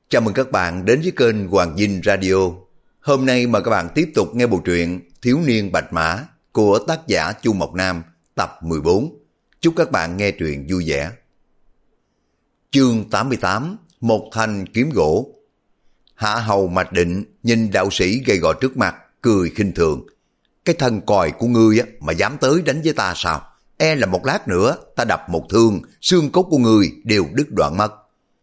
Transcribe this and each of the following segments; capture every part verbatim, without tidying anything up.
Chào mừng các bạn đến với kênh Hoàng Dinh Radio. Hôm nay mời các bạn tiếp tục nghe bộ truyện Thiếu niên Bạch Mã của tác giả Chu Mộc Nam tập mười bốn. Chúc các bạn nghe truyện vui vẻ. Chương tám mươi tám. Một thanh kiếm gỗ. Hạ Hầu Mạch Định nhìn đạo sĩ gầy gò trước mặt, cười khinh thường. Cái thân còi của ngươi á, mà dám tới đánh với ta sao? E là một lát nữa ta đập một thương, xương cốt của ngươi đều đứt đoạn mất.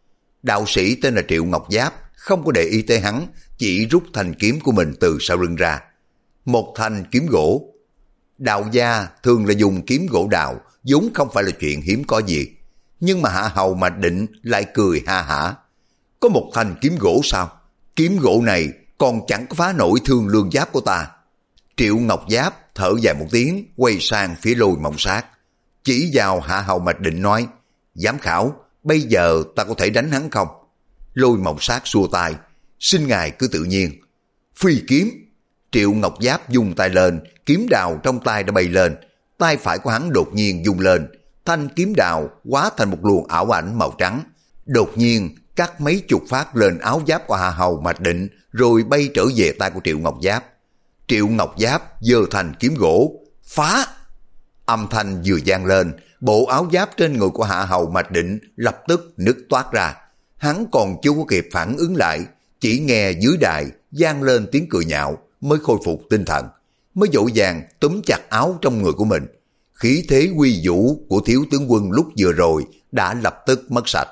Đạo sĩ tên là Triệu Ngọc Giáp không có để ý tới hắn, chỉ rút thanh kiếm của mình từ sau lưng ra. Một thanh kiếm gỗ. Đạo gia thường là dùng kiếm gỗ đào, vốn không phải là chuyện hiếm có gì. Nhưng mà Hạ Hầu Mạch Định lại cười ha hả. Có một thanh kiếm gỗ sao? Kiếm gỗ này còn chẳng có phá nổi thương lương giáp của ta. Triệu Ngọc Giáp thở dài một tiếng, quay sang phía Lôi Mộng Sát, chỉ vào Hạ Hầu Mạch Định nói: Giám khảo, bây giờ ta có thể đánh hắn không? Lôi Mộng Sát xua tay: xin ngài cứ tự nhiên. Phi kiếm. Triệu Ngọc Giáp dùng tay lên, kiếm đào trong tay đã bay lên. Tay phải của hắn đột nhiên dùng lên, thanh kiếm đào hóa thành một luồng ảo ảnh màu trắng, đột nhiên cắt mấy chục phát lên áo giáp của Hạ Hầu Mạch Định, rồi bay trở về tay của Triệu Ngọc Giáp. Triệu Ngọc Giáp giơ thành kiếm gỗ, phá. Âm thanh vừa vang lên, bộ áo giáp trên người của Hạ Hầu Mạch Định lập tức nứt toát ra. Hắn còn chưa có kịp phản ứng lại, chỉ nghe dưới đài vang lên tiếng cười nhạo, mới khôi phục tinh thần, mới vội vàng túm chặt áo trong người của mình. Khí thế uy vũ của thiếu tướng quân lúc vừa rồi đã lập tức mất sạch.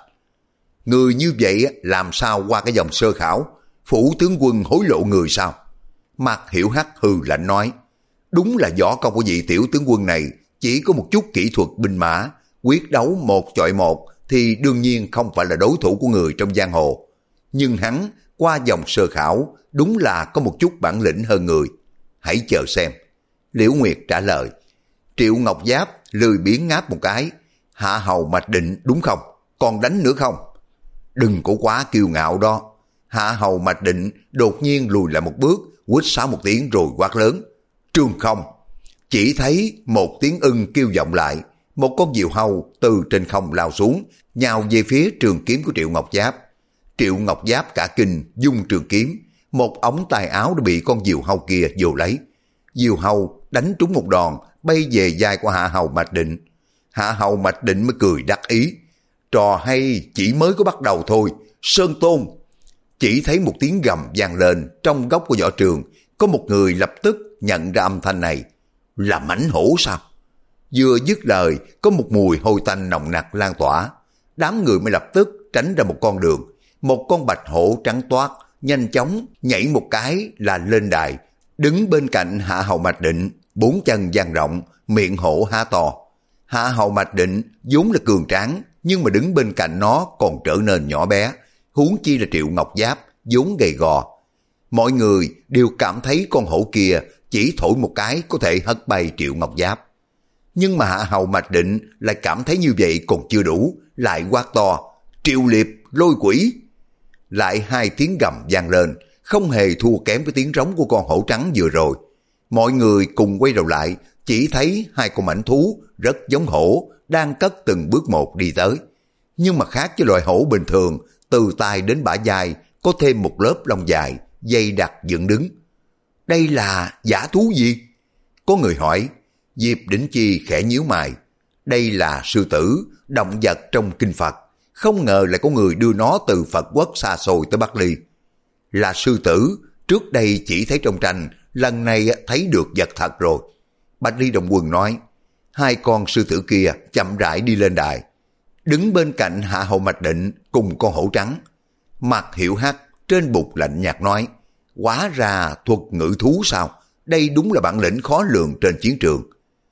Người như vậy làm sao qua cái vòng sơ khảo? Phủ tướng quân hối lộ người sao? Mạc Hiểu Hắc hừ lạnh nói: đúng là võ công của vị tiểu tướng quân này chỉ có một chút kỹ thuật binh mã, quyết đấu một chọi một thì đương nhiên không phải là đối thủ của người trong giang hồ. Nhưng hắn qua vòng sơ khảo đúng là có một chút bản lĩnh hơn người. Hãy chờ xem. Liễu Nguyệt trả lời. Triệu Ngọc Giáp lười biếng ngáp một cái: Hạ Hầu Mạch Định đúng không? Còn đánh nữa không? Đừng có quá kiêu ngạo đó. Hạ Hầu Mạch Định đột nhiên lùi lại một bước, quýt sáo một tiếng rồi quát lớn: Trường không! Chỉ thấy một tiếng ưng kêu vọng lại, một con diều hâu từ trên không lao xuống, nhào về phía trường kiếm của Triệu Ngọc Giáp. Triệu Ngọc Giáp cả kinh dung trường kiếm, một ống tay áo đã bị con diều hâu kia vồ lấy. Diều hâu đánh trúng một đòn, bay về vai của Hạ Hầu Mạch Định. Hạ Hầu Mạch Định mới cười đắc ý: trò hay chỉ mới có bắt đầu thôi, Sơn Tôn! Chỉ thấy một tiếng gầm vang lên trong góc của võ trường, có một người lập tức nhận ra âm thanh này. Là mãnh hổ sao? Vừa dứt lời, có một mùi hôi tanh nồng nặc lan tỏa. Đám người mới lập tức tránh ra một con đường. Một con bạch hổ trắng toát nhanh chóng nhảy một cái là lên đài, đứng bên cạnh Hạ Hầu Mạch Định, bốn chân dang rộng, miệng hổ há to. Hạ Hầu Mạch Định vốn là cường tráng, nhưng mà đứng bên cạnh nó còn trở nên nhỏ bé, huống chi là Triệu Ngọc Giáp vốn gầy gò. Mọi người đều cảm thấy con hổ kia chỉ thổi một cái có thể hất bay Triệu Ngọc Giáp. Nhưng mà Hạ Hầu Mạch Định lại cảm thấy như vậy còn chưa đủ, lại quát to: Triệu Liệp, Lôi Quỷ! Lại hai tiếng gầm vang lên, không hề thua kém với tiếng rống của con hổ trắng vừa rồi. Mọi người cùng quay đầu lại, chỉ thấy hai con mãnh thú rất giống hổ đang cất từng bước một đi tới. Nhưng mà khác với loài hổ bình thường, từ tai đến bả vai có thêm một lớp lông dài, dày đặc dựng đứng. Đây là dã thú gì? Có người hỏi. Diệp Đỉnh Chi khẽ nhíu mày. Đây là sư tử, động vật trong kinh Phật. Không ngờ lại có người đưa nó từ Phật quốc xa xôi tới Bắc Ly. Là sư tử, trước đây chỉ thấy trong tranh, lần này thấy được vật thật rồi. Bạch Ly Đồng Quân nói. Hai con sư tử kia chậm rãi đi lên đài, đứng bên cạnh Hạ Hầu Mạch Định cùng con hổ trắng. Mạc Hiểu Hắc trên bục lạnh nhạt nói: hóa ra thuật ngữ thú sao? Đây đúng là bản lĩnh khó lường trên chiến trường.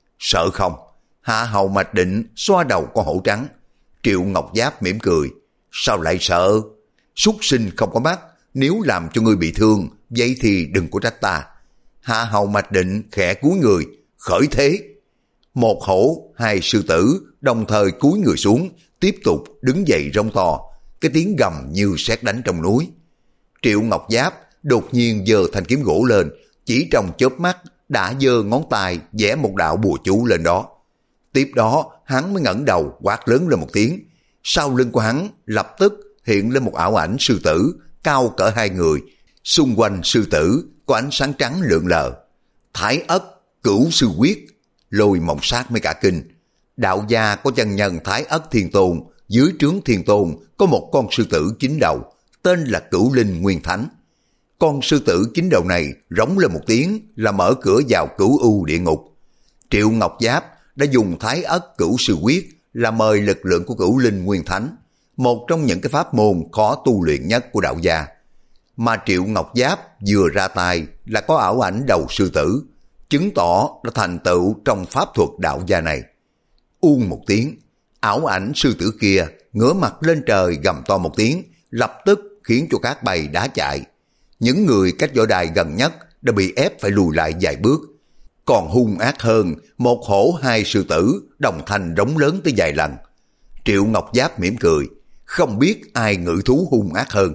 Sợ không? Hạ Hầu Mạch Định xoa đầu con hổ trắng. Triệu Ngọc Giáp mỉm cười: sao lại sợ? Súc sinh không có mắt, nếu làm cho ngươi bị thương, vậy thì đừng có trách ta. Hạ Hầu Mạch Định khẽ cúi người, khởi thế. Một hổ, hai sư tử đồng thời cúi người xuống, tiếp tục đứng dậy rống to, cái tiếng gầm như sét đánh trong núi. Triệu Ngọc Giáp đột nhiên giơ thanh kiếm gỗ lên, chỉ trong chớp mắt đã giơ ngón tay vẽ một đạo bùa chú lên đó. Tiếp đó hắn mới ngẩng đầu quát lớn lên một tiếng, sau lưng của hắn lập tức hiện lên một ảo ảnh sư tử, cao cỡ hai người, xung quanh sư tử có ánh sáng trắng lượn lờ. Thái ất, cửu sư quyết. Lôi Mộng Sát mới cả kinh. Đạo gia có chân nhân Thái ất thiên tôn, dưới trướng thiên tôn có một con sư tử chín đầu, tên là Cửu Linh Nguyên Thánh. Con sư tử chín đầu này rống lên một tiếng là mở cửa vào cửu u địa ngục. Triệu Ngọc Giáp đã dùng Thái ất cửu sư quyết là mời lực lượng của Cửu Linh Nguyên Thánh, một trong những cái pháp môn khó tu luyện nhất của đạo gia. Mà Triệu Ngọc Giáp vừa ra tay là có ảo ảnh đầu sư tử, chứng tỏ đã thành tựu trong pháp thuật đạo gia này. Uông một tiếng, ảo ảnh sư tử kia ngửa mặt lên trời gầm to một tiếng, lập tức khiến cho cát bay đá chạy. Những người cách võ đài gần nhất đã bị ép phải lùi lại vài bước. Còn hung ác hơn, một hổ hai sư tử đồng thanh rống lớn tới vài lần. Triệu Ngọc Giáp mỉm cười, không biết ai ngự thú hung ác hơn.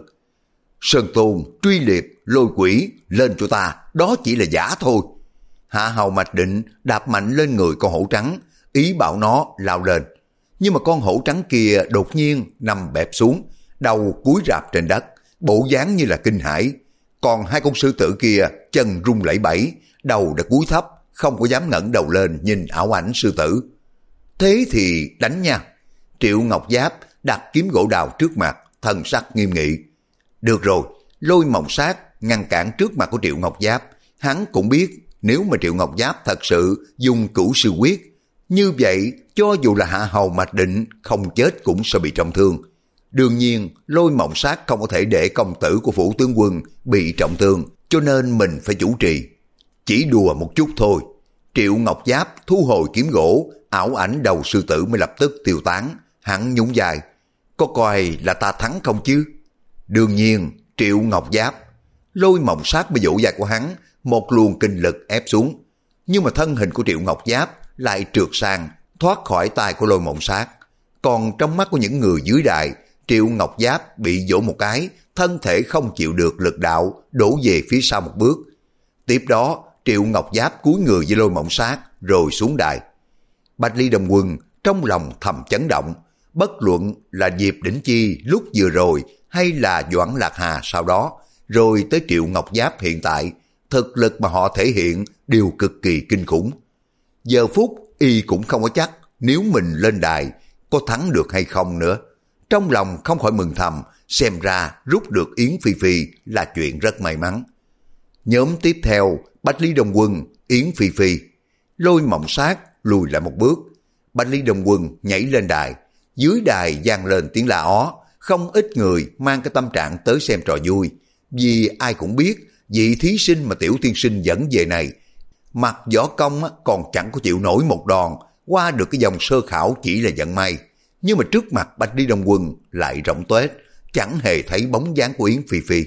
Sơn Tôn, Truy Liệt, Lôi Quỷ, lên cho ta, đó chỉ là giả thôi. Hạ Hầu Mạch Định đạp mạnh lên người con hổ trắng, ý bảo nó lao lên. Nhưng mà con hổ trắng kia đột nhiên nằm bẹp xuống, đầu cúi rạp trên đất, bộ dáng như là kinh hãi. Còn hai con sư tử kia chân rung lẩy bẩy, đầu đã cúi thấp, không có dám ngẩng đầu lên nhìn ảo ảnh sư tử. Thế thì đánh nha. Triệu Ngọc Giáp đặt kiếm gỗ đào trước mặt, thần sắc nghiêm nghị. Được rồi, Lôi Mộng Sát ngăn cản trước mặt của Triệu Ngọc Giáp. Hắn cũng biết nếu mà Triệu Ngọc Giáp thật sự dùng cửu sư quyết, như vậy cho dù là Hạ Hầu Mạch Định không chết cũng sẽ bị trọng thương. Đương nhiên Lôi Mộng Sát không có thể để công tử của phủ tướng quân bị trọng thương, cho nên mình phải chủ trì. Chỉ đùa một chút thôi. Triệu Ngọc Giáp thu hồi kiếm gỗ, ảo ảnh đầu sư tử mới lập tức tiêu tán. Hắn nhún vai, có coi là ta thắng không chứ? Đương nhiên. Triệu Ngọc Giáp. Lôi Mộng Sát mới vỗ vai của hắn, một luồng kinh lực ép xuống. Nhưng mà thân hình của Triệu Ngọc Giáp lại trượt sang, thoát khỏi tay của Lôi Mộng Sát. Còn trong mắt của những người dưới đài, Triệu Ngọc Giáp bị vỗ một cái, thân thể không chịu được lực đạo, đổ về phía sau một bước. Tiếp đó, Triệu Ngọc Giáp cúi người với Lôi Mộng Sát, rồi xuống đài. Bạch Ly Đồng Quân trong lòng thầm chấn động, bất luận là Diệp Đỉnh Chi lúc vừa rồi hay là Doãn Lạc Hà sau đó, rồi tới Triệu Ngọc Giáp hiện tại, thực lực mà họ thể hiện đều cực kỳ kinh khủng. Giờ phút y cũng không có chắc nếu mình lên đài có thắng được hay không nữa. Trong lòng không khỏi mừng thầm, xem ra rút được Yến Phi Phi là chuyện rất may mắn. Nhóm tiếp theo, Bạch Ly Đồng Quân, Yến Phi Phi. Lôi Mộng Sát lùi lại một bước. Bạch Ly Đồng Quân nhảy lên đài. Dưới đài vang lên tiếng la ó, không ít người mang cái tâm trạng tới xem trò vui. Vì ai cũng biết, vị thí sinh mà Tiểu Tiên Sinh dẫn về này, mặt võ công còn chẳng có chịu nổi một đòn, qua được cái vòng sơ khảo chỉ là vận may. Nhưng mà trước mặt Bạch Ly Đồng Quân lại rộng tuếch, chẳng hề thấy bóng dáng của Yến Phi Phi.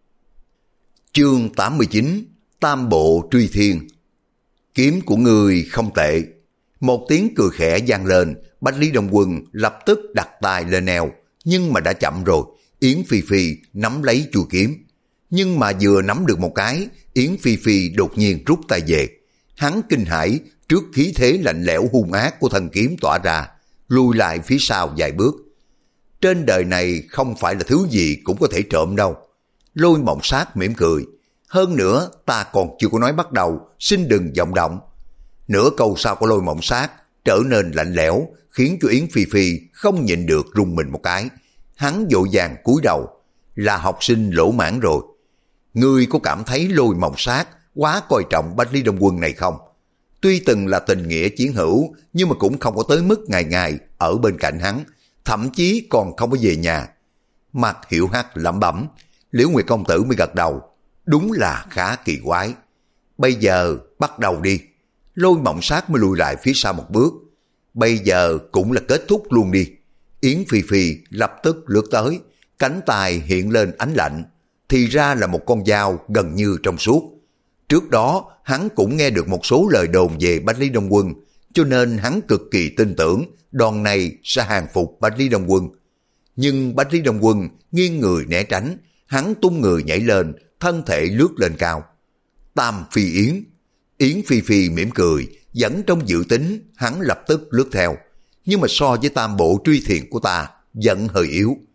Chương tám mươi chín, Tam Bộ Truy Thiên. Kiếm của người không tệ. Một tiếng cười khẽ vang lên, Bạch Ly Đồng Quân lập tức đặt tay lên eo, nhưng mà đã chậm rồi. Yến Phi Phi nắm lấy chuôi kiếm, nhưng mà vừa nắm được một cái, Yến Phi Phi đột nhiên rút tay về. Hắn kinh hãi trước khí thế lạnh lẽo hung ác của thân kiếm tỏa ra, lùi lại phía sau vài bước. Trên đời này không phải là thứ gì cũng có thể trộm đâu. Lôi Mộng Sát mỉm cười. Hơn nữa ta còn chưa có nói bắt đầu, xin đừng vọng động. Nửa câu sau của Lôi Mộng Sát trở nên lạnh lẽo, khiến cho Yến Phi Phi không nhịn được rung mình một cái. Hắn vội vàng cúi đầu. Là học sinh lỗ mãn rồi. Ngươi có cảm thấy Lôi Mộng Sát quá coi trọng Bạch Ly Đồng Quân này không? Tuy từng là tình nghĩa chiến hữu, nhưng mà cũng không có tới mức ngày ngày ở bên cạnh hắn, thậm chí còn không có về nhà. Mặt Hiểu Hắc lẩm bẩm. Liễu Nguyệt công tử mới gật đầu. Đúng là khá kỳ quái. Bây giờ bắt đầu đi. Lôi Mộng Sát mới lùi lại phía sau một bước. Bây giờ cũng là kết thúc luôn đi. Yến Phi Phi lập tức lướt tới, cánh tay hiện lên ánh lạnh, thì ra là một con dao gần như trong suốt. Trước đó hắn cũng nghe được một số lời đồn về Bạch Ly Đồng Quân, cho nên hắn cực kỳ tin tưởng đòn này sẽ hàng phục Bạch Ly Đồng Quân. Nhưng Bạch Ly Đồng Quân nghiêng người né tránh, hắn tung người nhảy lên, thân thể lướt lên cao. Tam Phi Yến. Yến Phi Phi mỉm cười, vẫn trong dự tính, hắn lập tức lướt theo. Nhưng mà so với Tam Bộ Truy Thiện của ta, vẫn hơi yếu.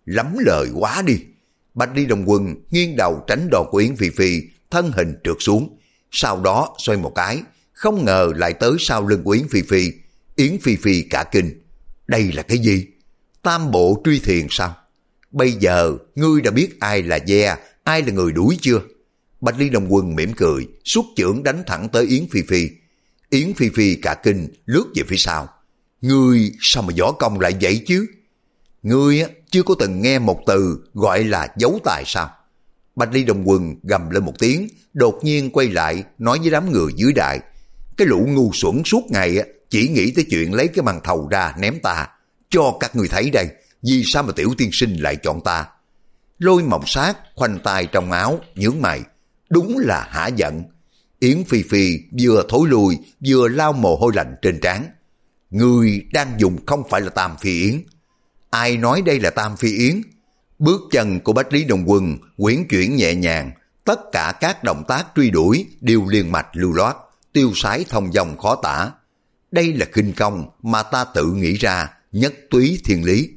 lắm lời quá đi. Bạch Ly Đồng Quân nghiêng đầu tránh đòn của Yến Phi Phi, thân hình trượt xuống, sau đó xoay một cái, không ngờ lại tới sau lưng của Yến Phi Phi. Yến Phi Phi cả kinh, đây là cái gì? Tam bộ truy thiền sao? Bây giờ ngươi đã biết ai là ve, ai là người đuổi chưa? Bạch Ly Đồng Quân mỉm cười, xuất chưởng đánh thẳng tới Yến Phi Phi. Yến Phi Phi cả kinh lướt về phía sau. Ngươi sao mà võ công lại vậy chứ? Ngươi chưa có từng nghe một từ gọi là giấu tài sao? Bạch Ly Đồng Quân gầm lên một tiếng, đột nhiên quay lại nói với đám người dưới đại. Cái lũ ngu xuẩn suốt ngày chỉ nghĩ tới chuyện lấy cái màn thầu ra ném ta. Cho các người thấy đây, vì sao mà Tiểu tiên sinh lại chọn ta? Lôi Mộng Sát khoanh tay trong áo, nhướng mày. Đúng là hả giận. Yến Phi Phi vừa thối lui, vừa lau mồ hôi lạnh trên trán. Người đang dùng không phải là Tam Phi Yến. Ai nói đây là Tam Phi Yến? Bước chân của Bách Lý Đồng Quân quyển chuyển nhẹ nhàng, tất cả các động tác truy đuổi đều liền mạch lưu loát, tiêu sái thông dong khó tả. Đây là khinh công mà ta tự nghĩ ra, nhất túy thiên lý.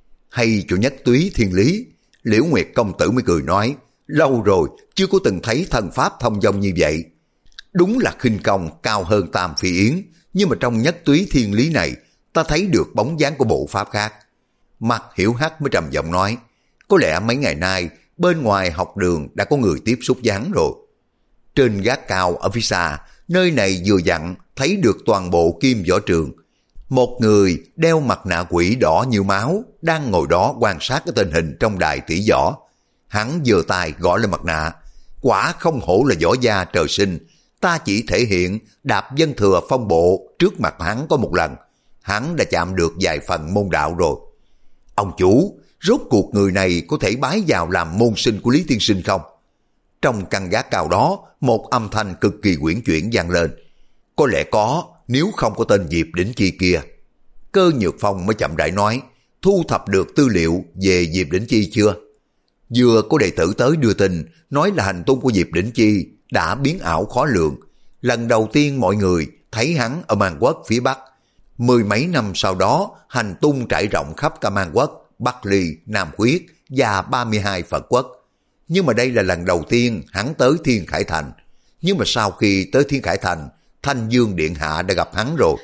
Hay cho nhất túy thiên lý, Liễu Nguyệt công tử mới cười nói, lâu rồi chưa có từng thấy thần pháp thông dong như vậy. Đúng là khinh công cao hơn Tam Phi Yến, nhưng mà trong nhất túy thiên lý này, ta thấy được bóng dáng của bộ pháp khác. Mặt Hiểu Hắc mới trầm giọng nói, có lẽ mấy ngày nay bên ngoài học đường đã có người tiếp xúc dáng rồi. Trên gác cao ở phía xa, nơi này vừa dặn thấy được toàn bộ kim võ trường. Một người đeo mặt nạ quỷ đỏ như máu đang ngồi đó quan sát cái tình hình trong đài tỷ võ. Hắn giơ tay gõ lên mặt nạ, quả không hổ là võ gia trời sinh. Ta chỉ thể hiện đạp dân thừa phong bộ trước mặt hắn có một lần, hắn đã chạm được vài phần môn đạo rồi. Ông chủ, rốt cuộc người này có thể bái vào làm môn sinh của Lý tiên sinh không? Trong căn gác cao đó, một âm thanh cực kỳ uyển chuyển vang lên. Có lẽ có, nếu không có tên Diệp Đỉnh Chi kia. Cơ Nhược Phong mới chậm rãi nói, thu thập được tư liệu về Diệp Đỉnh Chi chưa? Vừa có đệ tử tới đưa tin, nói là hành tung của Diệp Đỉnh Chi đã biến ảo khó lường. Lần đầu tiên mọi người thấy hắn ở Man Quốc phía Bắc. Mười mấy năm sau đó, hành tung trải rộng khắp cả Man Quốc, Bắc Ly, Nam Khuyết và ba mươi hai Phật Quốc. Nhưng mà đây là lần đầu tiên hắn tới Thiên Khải Thành. Nhưng mà sau khi tới Thiên Khải Thành, Thanh Dương Điện Hạ đã gặp hắn rồi.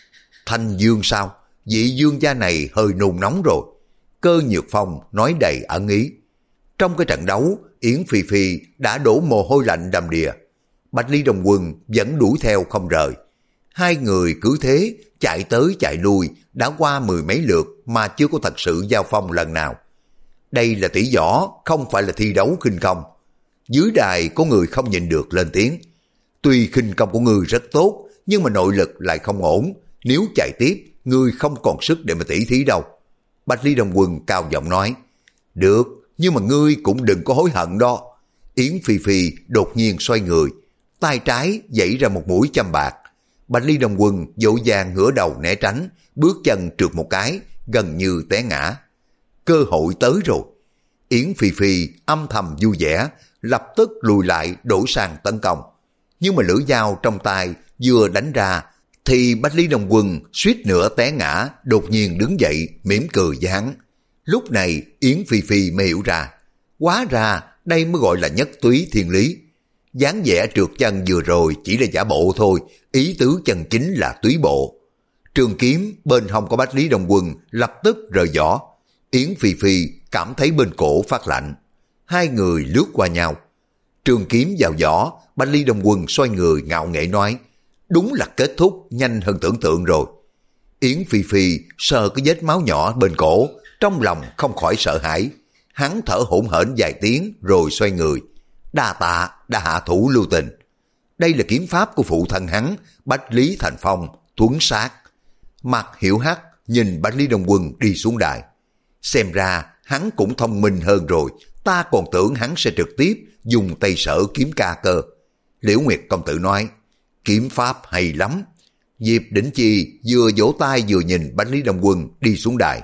Thanh Dương sao? Vị dương gia này hơi nôn nóng rồi. Cơ Nhược Phong nói đầy ẩn ý. Trong cái trận đấu, Yến Phi Phi đã đổ mồ hôi lạnh đầm đìa. Bạch Ly Đồng Quân vẫn đuổi theo không rời. Hai người cứ thế chạy tới chạy lui đã qua mười mấy lượt mà chưa có thật sự giao phong lần nào. Đây là tỷ võ, không phải là thi đấu khinh công. Dưới đài có người không nhịn được lên tiếng. Tuy khinh công của ngươi rất tốt, nhưng mà nội lực lại không ổn. Nếu chạy tiếp, ngươi không còn sức để mà tỉ thí đâu. Bạch Ly Đồng Quân cao giọng nói. Được, nhưng mà ngươi cũng đừng có hối hận đó. Yến Phi Phi đột nhiên xoay người, tay trái dãy ra một mũi châm bạc. Bạch Ly Đồng Quân vội vàng ngửa đầu né tránh, bước chân trượt một cái, gần như té ngã. Cơ hội tới rồi. Yến Phi Phi âm thầm vui vẻ, lập tức lùi lại đổi sang tấn công. Nhưng mà lưỡi dao trong tay vừa đánh ra, thì Bạch Ly Đồng Quân suýt nữa té ngã, đột nhiên đứng dậy, mỉm cười với hắn. Lúc này Yến Phi Phi mới hiểu ra, hóa ra đây mới gọi là nhất túy thiên lý. Dáng vẻ trượt chân vừa rồi chỉ là giả bộ thôi, ý tứ chân chính là túy bộ. Trường kiếm bên hông của Bạch Lý Đồng Quân lập tức rời vỏ. Yến Phi Phi cảm thấy bên cổ phát lạnh. Hai người lướt qua nhau. Trường kiếm vào vỏ, Bạch Lý Đồng Quân xoay người ngạo nghễ nói, đúng là kết thúc nhanh hơn tưởng tượng rồi. Yến Phi Phi sờ cái vết máu nhỏ bên cổ, trong lòng không khỏi sợ hãi. Hắn thở hổn hển vài tiếng rồi xoay người. Đa tạ đã hạ thủ lưu tình. Đây là kiếm pháp của phụ thân hắn, Bách Lý Thành Phong, Tuấn Sát. Mặt Hiểu Hắc nhìn Bách Lý Đồng Quân đi xuống đài. Xem ra hắn cũng thông minh hơn rồi, ta còn tưởng hắn sẽ trực tiếp dùng Tây Sở kiếm ca cơ. Liễu Nguyệt công tử nói, kiếm pháp hay lắm. Diệp Đỉnh Chi vừa vỗ tay vừa nhìn Bách Lý Đồng Quân đi xuống đài.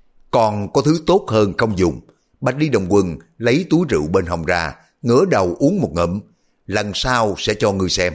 Còn có thứ tốt hơn không dùng. Bách Lý Đồng Quân lấy túi rượu bên hông ra, ngửa đầu uống một ngụm. Lần sau sẽ cho ngươi xem.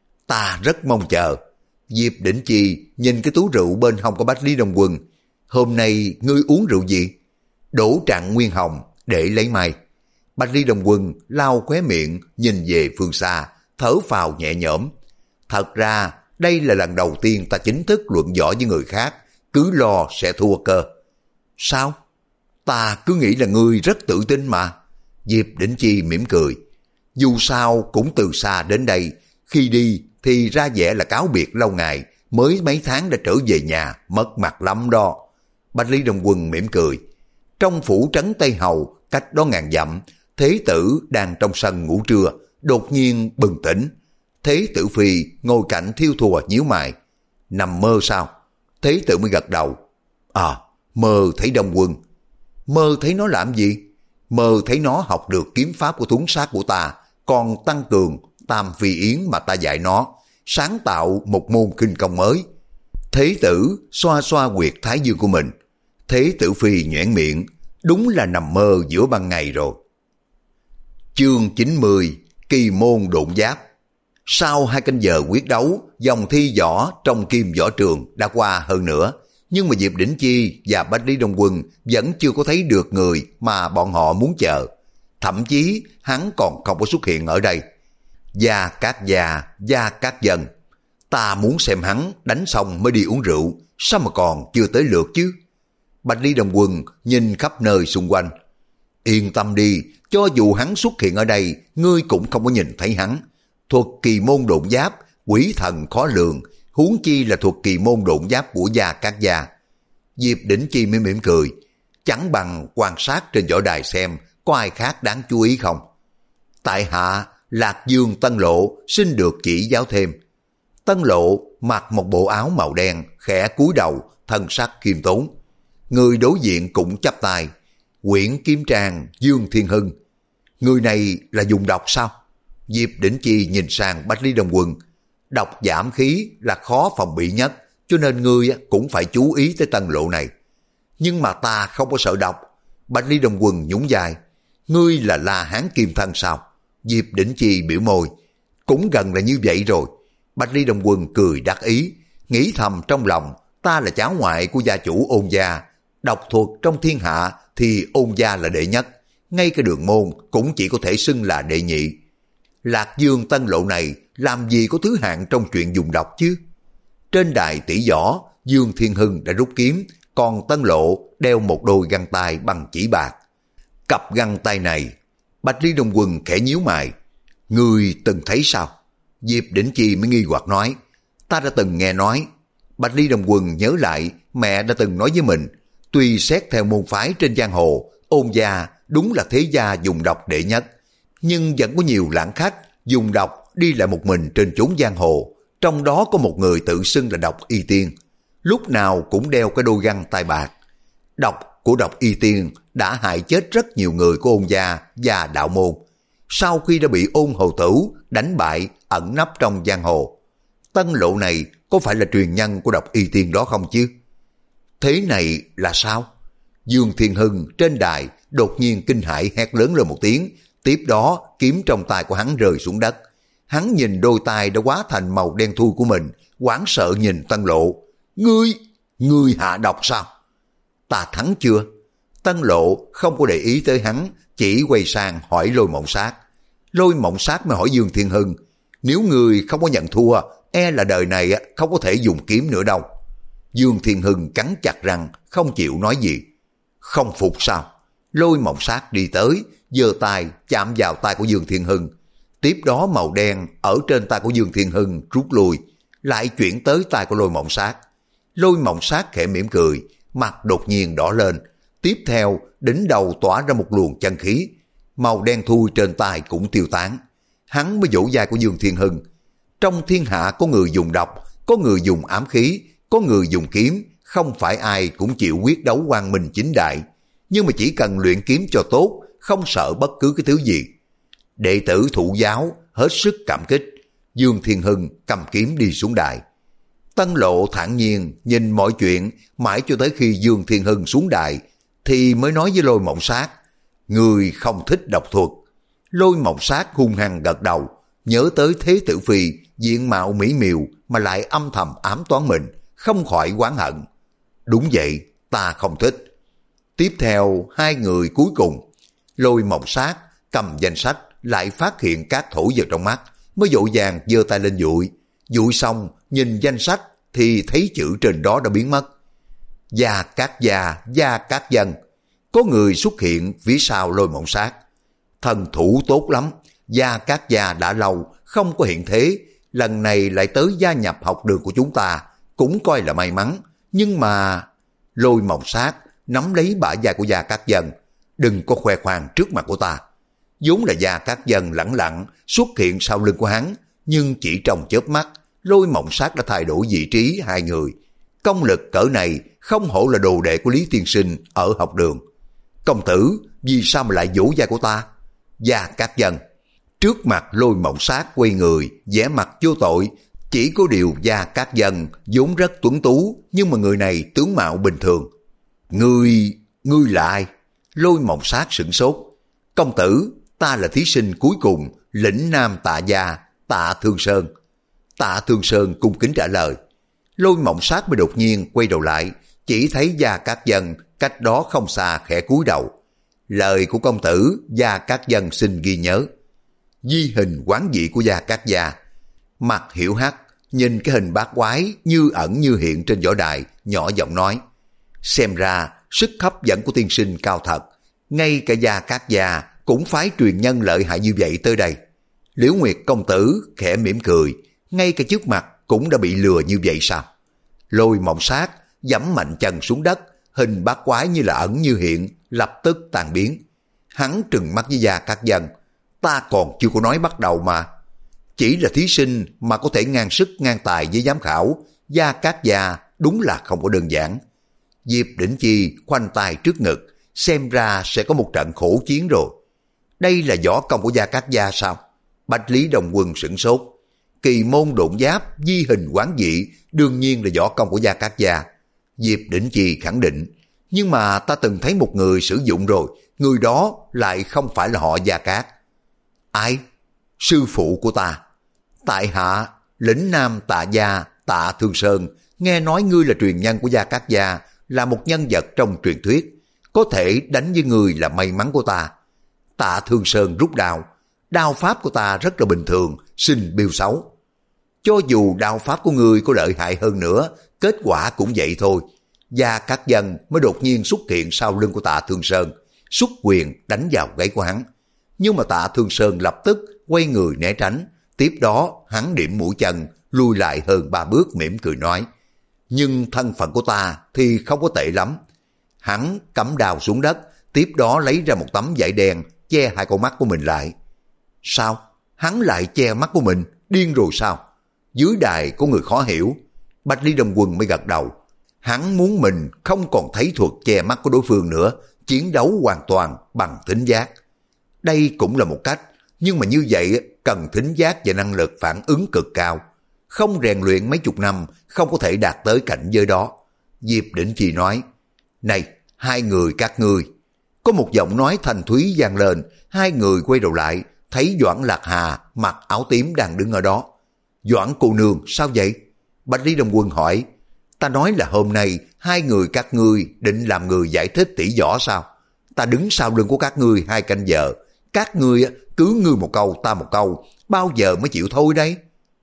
Ta rất mong chờ. Diệp Đỉnh Chi nhìn cái túi rượu bên hông của Bách Lý Đồng Quân. Hôm nay ngươi uống rượu gì? đổ trạng nguyên hồng để lấy may. Bạch Ly Đồng Quân lau khóe miệng, nhìn về phương xa, thở phào nhẹ nhõm. Thật ra, đây là lần đầu tiên ta chính thức luận võ với người khác, cứ lo sẽ thua cơ. Sao? Ta cứ nghĩ là ngươi rất tự tin mà. Diệp Đỉnh Chi mỉm cười. Dù sao cũng từ xa đến đây, khi đi thì ra vẻ là cáo biệt lâu ngày, mới mấy tháng đã trở về nhà, mất mặt lắm đó. Bạch Ly Đồng Quân mỉm cười. Trong phủ trấn Tây Hầu, cách đó ngàn dặm, Thế Tử đang trong sân ngủ trưa, đột nhiên bừng tỉnh. Thế Tử Phi ngồi cạnh thiêu thùa nhíu mày. Nằm mơ sao? Thế Tử mới gật đầu. À, mơ thấy Đông Quân. Mơ thấy nó làm gì? Mơ thấy nó học được kiếm pháp của Tuấn Sát của ta, còn tăng cường Tam Phi Yến mà ta dạy nó, sáng tạo một môn kinh công mới. Thế Tử xoa xoa huyệt thái dương của mình. Thế Tử Phi nhoẻn miệng, đúng là nằm mơ giữa ban ngày rồi. Chương chín mươi, Kỳ môn độn giáp. Sau hai canh giờ quyết đấu, dòng thi võ trong Kim Võ Trường đã qua hơn nữa, nhưng mà Diệp Đỉnh Chi và Bạch Lý Đông Quân vẫn chưa có thấy được người mà bọn họ muốn chờ. Thậm chí hắn còn không có xuất hiện ở đây. Gia Cát Gia, Gia Cát Dân, ta muốn xem hắn đánh xong mới đi uống rượu, sao mà còn chưa tới lượt chứ? Bạch Lý Đông Quân nhìn khắp nơi xung quanh. Yên tâm đi, cho dù hắn xuất hiện ở đây, ngươi cũng không có nhìn thấy hắn. Thuật kỳ môn độn giáp, quỷ thần khó lường, huống chi là thuật kỳ môn độn giáp của Gia Cát Gia. Diệp Đỉnh Chi mới mỉm cười, chẳng bằng quan sát trên võ đài xem có ai khác đáng chú ý không. Tại hạ Lạc Dương Tân Lộ xin được chỉ giáo thêm. Tân Lộ mặc một bộ áo màu đen, khẽ cúi đầu, thân sắc khiêm tốn. Người đối diện cũng chắp tay. Quyển Kiếm Trang Dương Thiên Hưng. Người này là dùng độc sao? Diệp Đỉnh Chi nhìn sang Bạch Lý Đông Quân. Độc giảm khí là khó phòng bị nhất, cho nên ngươi cũng phải chú ý tới Tân Lộ này. Nhưng mà ta không có sợ độc. Bạch Lý Đông Quân nhún vai. Ngươi là La Hán Kim Thân sao? Diệp Đỉnh Chi biểu môi. Cũng gần là như vậy rồi. Bạch Lý Đông Quân cười đắc ý, nghĩ thầm trong lòng, ta là cháu ngoại của gia chủ Ôn gia, độc thuật trong thiên hạ thì Ôn gia là đệ nhất, ngay cái Đường môn cũng chỉ có thể xưng là đệ nhị. Lạc Dương Tân Lộ này làm gì có thứ hạng trong chuyện dùng độc chứ? Trên đài tỷ võ, Dương Thiên Hưng đã rút kiếm, còn Tân Lộ đeo một đôi găng tay bằng chỉ bạc. Cặp găng tay này, Bạch Lý Đông Quân khẽ nhíu mày. Ngươi từng thấy sao? Diệp Đỉnh Chi mới nghi hoặc nói. Ta đã từng nghe nói. Bạch Lý Đông Quân nhớ lại mẹ đã từng nói với mình, tuy xét theo môn phái trên giang hồ, Ôn gia đúng là thế gia dùng độc đệ nhất, nhưng vẫn có nhiều lãng khách dùng độc đi lại một mình trên chốn giang hồ, trong đó có một người tự xưng là Độc Y Tiên, lúc nào cũng đeo cái đôi găng tay bạc. Độc của Độc Y Tiên đã hại chết rất nhiều người của Ôn gia và đạo môn, sau khi đã bị Ôn Hầu Tử đánh bại ẩn nấp trong giang hồ. Tân Lộ này có phải là truyền nhân của Độc Y Tiên đó không chứ? Thế này là sao? Dương Thiên Hưng trên đài đột nhiên kinh hãi hét lớn lên một tiếng, tiếp đó kiếm trong tay của hắn rơi xuống đất. Hắn nhìn đôi tay đã hóa thành màu đen thui của mình, hoảng sợ nhìn Tân Lộ. Ngươi, ngươi hạ độc sao? Ta thắng chưa? Tân Lộ không có để ý tới hắn, chỉ quay sang hỏi Lôi Mộng Sát. Lôi Mộng Sát mới hỏi Dương Thiên Hưng, nếu ngươi không có nhận thua, e là đời này không có thể dùng kiếm nữa đâu. Dương Thiên Hưng cắn chặt răng, không chịu nói gì. Không phục sao? Lôi Mộng Sát đi tới, giơ tay chạm vào tay của Dương Thiên Hưng. Tiếp đó màu đen ở trên tay của Dương Thiên Hưng rút lui, lại chuyển tới tay của Lôi Mộng Sát. Lôi Mộng Sát khẽ mỉm cười, mặt đột nhiên đỏ lên. Tiếp theo, đỉnh đầu tỏa ra một luồng chân khí. Màu đen thui trên tay cũng tiêu tán. Hắn mới vỗ vai của Dương Thiên Hưng. Trong thiên hạ có người dùng độc, có người dùng ám khí, có người dùng kiếm, không phải ai cũng chịu quyết đấu quang minh chính đại. Nhưng mà chỉ cần luyện kiếm cho tốt, không sợ bất cứ cái thứ gì. Đệ tử thụ giáo hết sức cảm kích. Dương Thiên Hưng cầm kiếm đi xuống đài. Tân Lộ thản nhiên nhìn mọi chuyện, mãi cho tới khi Dương Thiên Hưng xuống đài thì mới nói với Lôi Mộng Sát, người không thích độc thuật. Lôi Mộng Sát hung hăng gật đầu, nhớ tới Thế Tử Phi diện mạo mỹ miều mà lại âm thầm ám toán mình, không khỏi oán hận. Đúng vậy, ta không thích. Tiếp theo hai người cuối cùng, Lôi Mộng Sát cầm danh sách lại phát hiện cát thổi vào trong mắt, mới vội vàng giơ tay lên dụi. Dụi xong nhìn danh sách thì thấy chữ trên đó đã biến mất. Gia Cát Gia, Gia Cát Dân. Có người xuất hiện phía sau Lôi Mộng Sát. Thần thủ tốt lắm, Gia Cát Gia đã lâu không có hiện thế, lần này lại tới gia nhập học đường của chúng ta, cũng coi là may mắn. Nhưng mà... Lôi Mộng Sát nắm lấy bả vai của Gia Cát Dân. Đừng có khoe khoang trước mặt của ta. Vốn là Gia Cát Dân lẳng lặng xuất hiện sau lưng của hắn, nhưng chỉ trong chớp mắt, Lôi Mộng Sát đã thay đổi vị trí hai người. Công lực cỡ này không hổ là đồ đệ của Lý Tiên Sinh ở học đường. Công tử, vì sao mà lại vỗ vai của ta? Gia Cát Dân. Trước mặt Lôi Mộng Sát quay người, vẻ mặt vô tội. Chỉ có điều Gia Cát Dân vốn rất tuấn tú, nhưng mà người này tướng mạo bình thường. Ngươi, ngươi là ai? Lôi Mộng Sát sửng sốt. Công tử, ta là thí sinh cuối cùng, lĩnh nam Tạ Gia, Tạ Thương Sơn. Tạ Thương Sơn cung kính trả lời. Lôi Mộng Sát mới đột nhiên quay đầu lại, chỉ thấy Gia Cát Dân cách đó không xa khẽ cúi đầu. Lời của công tử, Gia Cát Dân xin ghi nhớ. Di hình quán vị của Gia Cát Gia. Mặt Hiểu Hắc nhìn cái hình bát quái như ẩn như hiện trên võ đài, nhỏ giọng nói. Xem ra sức hấp dẫn của tiên sinh cao thật, ngay cả Gia Cát Gia cũng phái truyền nhân lợi hại như vậy tới đây. Liễu Nguyệt công tử khẽ mỉm cười, ngay cả trước mặt cũng đã bị lừa như vậy sao? Lôi Mộng Sát giẫm mạnh chân xuống đất, hình bát quái như là ẩn như hiện, lập tức tan biến. Hắn trừng mắt với Gia Cát Dân. Ta còn chưa có nói bắt đầu mà. Chỉ là thí sinh mà có thể ngang sức ngang tài với giám khảo, Gia Cát Gia đúng là không có đơn giản. Diệp Đỉnh Chi khoanh tay trước ngực, xem ra sẽ có một trận khổ chiến rồi. Đây là võ công của Gia Cát Gia sao? Bạch Lý Đồng Quân sửng sốt. Kỳ môn độn giáp, di hình quán vị, đương nhiên là võ công của Gia Cát Gia. Diệp Đỉnh Chi khẳng định. Nhưng mà ta từng thấy một người sử dụng rồi, người đó lại không phải là họ Gia Cát. Ai? Sư phụ của ta. Tại hạ, lĩnh nam Tạ Gia, Tạ Thương Sơn, nghe nói ngươi là truyền nhân của Gia Cát Gia, là một nhân vật trong truyền thuyết. Có thể đánh với ngươi là may mắn của ta. Tạ Thương Sơn rút đao. Đao pháp của ta rất là bình thường, xin biêu xấu. Cho dù đao pháp của ngươi có lợi hại hơn nữa, kết quả cũng vậy thôi. Gia Cát Dân mới đột nhiên xuất hiện sau lưng của Tạ Thương Sơn, xuất quyền đánh vào gáy của hắn. Nhưng mà Tạ Thương Sơn lập tức quay người né tránh. Tiếp đó hắn điểm mũi chân, lùi lại hơn ba bước mỉm cười nói. Nhưng thân phận của ta thì không có tệ lắm. Hắn cắm đào xuống đất, tiếp đó lấy ra một tấm vải đen che hai con mắt của mình lại. Sao? Hắn lại che mắt của mình, điên rồi sao? Dưới đài có người khó hiểu. Bạch Lý Đồng Quân mới gật đầu. Hắn muốn mình không còn thấy thuật che mắt của đối phương nữa, chiến đấu hoàn toàn bằng thính giác. Đây cũng là một cách, nhưng mà như vậy cần thính giác và năng lực phản ứng cực cao. Không rèn luyện mấy chục năm, không có thể đạt tới cảnh giới đó. Diệp Đỉnh Chi nói, này, hai người các ngươi. Có một giọng nói thanh thúy vang lên, hai người quay đầu lại, thấy Doãn Lạc Hà mặc áo tím đang đứng ở đó. Doãn cô nương, sao vậy? Bạch Lý Đông Quân hỏi, ta nói là hôm nay hai người các ngươi định làm người giải thích tỉ võ sao? Ta đứng sau lưng của các ngươi hai canh giờ, các ngươi cứ ngươi một câu ta một câu, bao giờ mới chịu thôi đấy?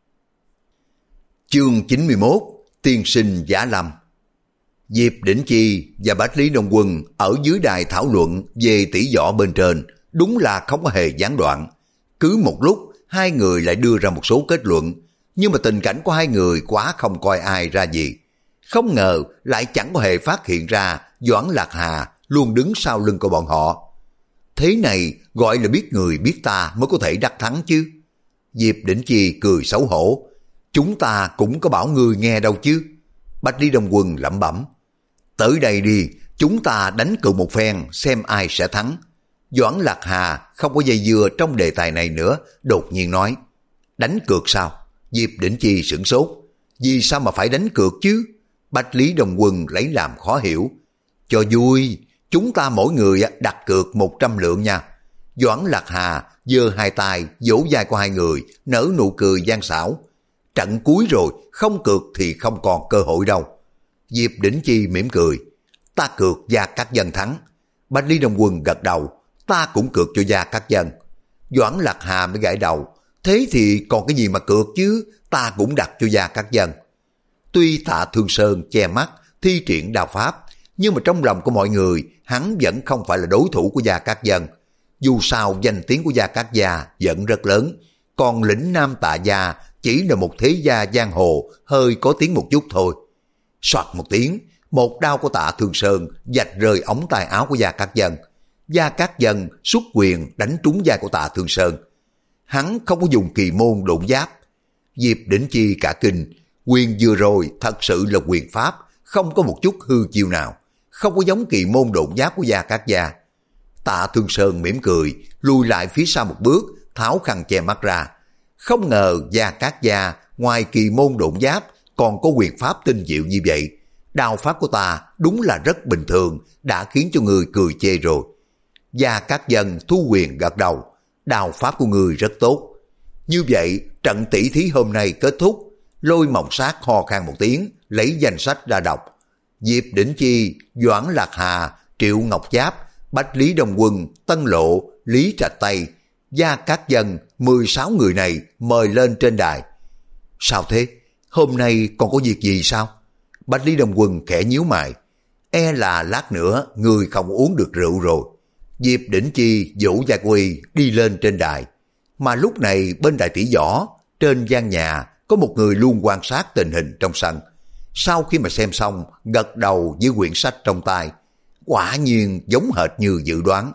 Chương chín mươi mốt, Tiên sinh Giả Lâm. Diệp Đỉnh Chi và Bạch Lý Đông Quân ở dưới đài thảo luận về tỉ võ bên trên, đúng là không có hề gián đoạn. Cứ một lúc, hai người lại đưa ra một số kết luận, nhưng mà tình cảnh của hai người quá không coi ai ra gì. Không ngờ lại chẳng có hề phát hiện ra Doãn Lạc Hà luôn đứng sau lưng của bọn họ. Thế này gọi là biết người biết ta mới có thể đắc thắng chứ. Diệp Đỉnh Chi cười xấu hổ. Chúng ta cũng có bảo người nghe đâu chứ. Bạch Lý Đông Quân lẩm bẩm. Tới đây đi, chúng ta đánh cược một phen xem ai sẽ thắng. Doãn Lạc Hà không có dây dưa trong đề tài này nữa, đột nhiên nói. Đánh cược sao? Diệp Đỉnh Chi sửng sốt. Vì sao mà phải đánh cược chứ? Bạch Lý Đông Quân lấy làm khó hiểu. Cho vui, chúng ta mỗi người đặt cược một trăm lượng nha. Doãn Lạc Hà giơ hai tay vỗ vai của hai người, nở nụ cười gian xảo. Trận cuối rồi, không cược thì không còn cơ hội đâu. Diệp Đỉnh Chi mỉm cười. ta cược Gia Cát Dân thắng. Bách Lý Đông Quân gật đầu, ta cũng cược cho Gia Cát Dân. Doãn Lạc Hà mới gãi đầu, thế thì còn cái gì mà cược chứ, ta cũng đặt cho Gia Cát Dân. Tuy Tạ Thương Sơn che mắt, thi triển đao pháp, nhưng mà trong lòng của mọi người, hắn vẫn không phải là đối thủ của Gia Cát Dân. Dù sao danh tiếng của Gia Cát Gia vẫn rất lớn, còn lĩnh Nam Tạ Gia chỉ là một thế gia giang hồ hơi có tiếng một chút thôi. Soạt một tiếng, một đao của Tạ Thương Sơn vạch rơi ống tay áo của Gia Cát Dân. Gia Cát Dân xuất quyền đánh trúng vai của Tạ Thương Sơn. Hắn không có dùng kỳ môn độn giáp. Diệp Đỉnh Chi cả kinh, quyền vừa rồi thật sự là quyền pháp, không có một chút hư chiêu nào, không có giống kỳ môn độn giáp của Gia Cát Gia. Tạ Thương Sơn mỉm cười, lùi lại phía sau một bước, tháo khăn che mắt ra. Không ngờ Gia Cát Gia ngoài kỳ môn độn giáp còn có quyền pháp tinh diệu như vậy. Đao pháp của ta đúng là rất bình thường, đã khiến cho người cười chê rồi. Gia Cát Dân thu quyền gật đầu, đao pháp của người rất tốt. Như vậy trận tỷ thí hôm nay kết thúc. Lôi Mộng Sát ho khan một tiếng, lấy danh sách ra đọc. Diệp Đỉnh Chi, Doãn Lạc Hà, Triệu Ngọc Giáp, Bách Lý Đông Quân, Tân Lộ, Lý Trạch Tây, Gia Cát Dân, mười sáu người này mời lên trên đài. Sao thế? Hôm nay còn có việc gì sao? Bách Lý Đông Quân khẽ nhíu mày. E là lát nữa người không uống được rượu rồi. Diệp Đỉnh Chi Vũ Gia Quy đi lên trên đài. Mà lúc này bên đài tỷ võ, trên gian nhà có một người luôn quan sát tình hình trong sân. Sau khi mà xem xong, gật đầu với quyển sách trong tay. Quả nhiên giống hệt như dự đoán.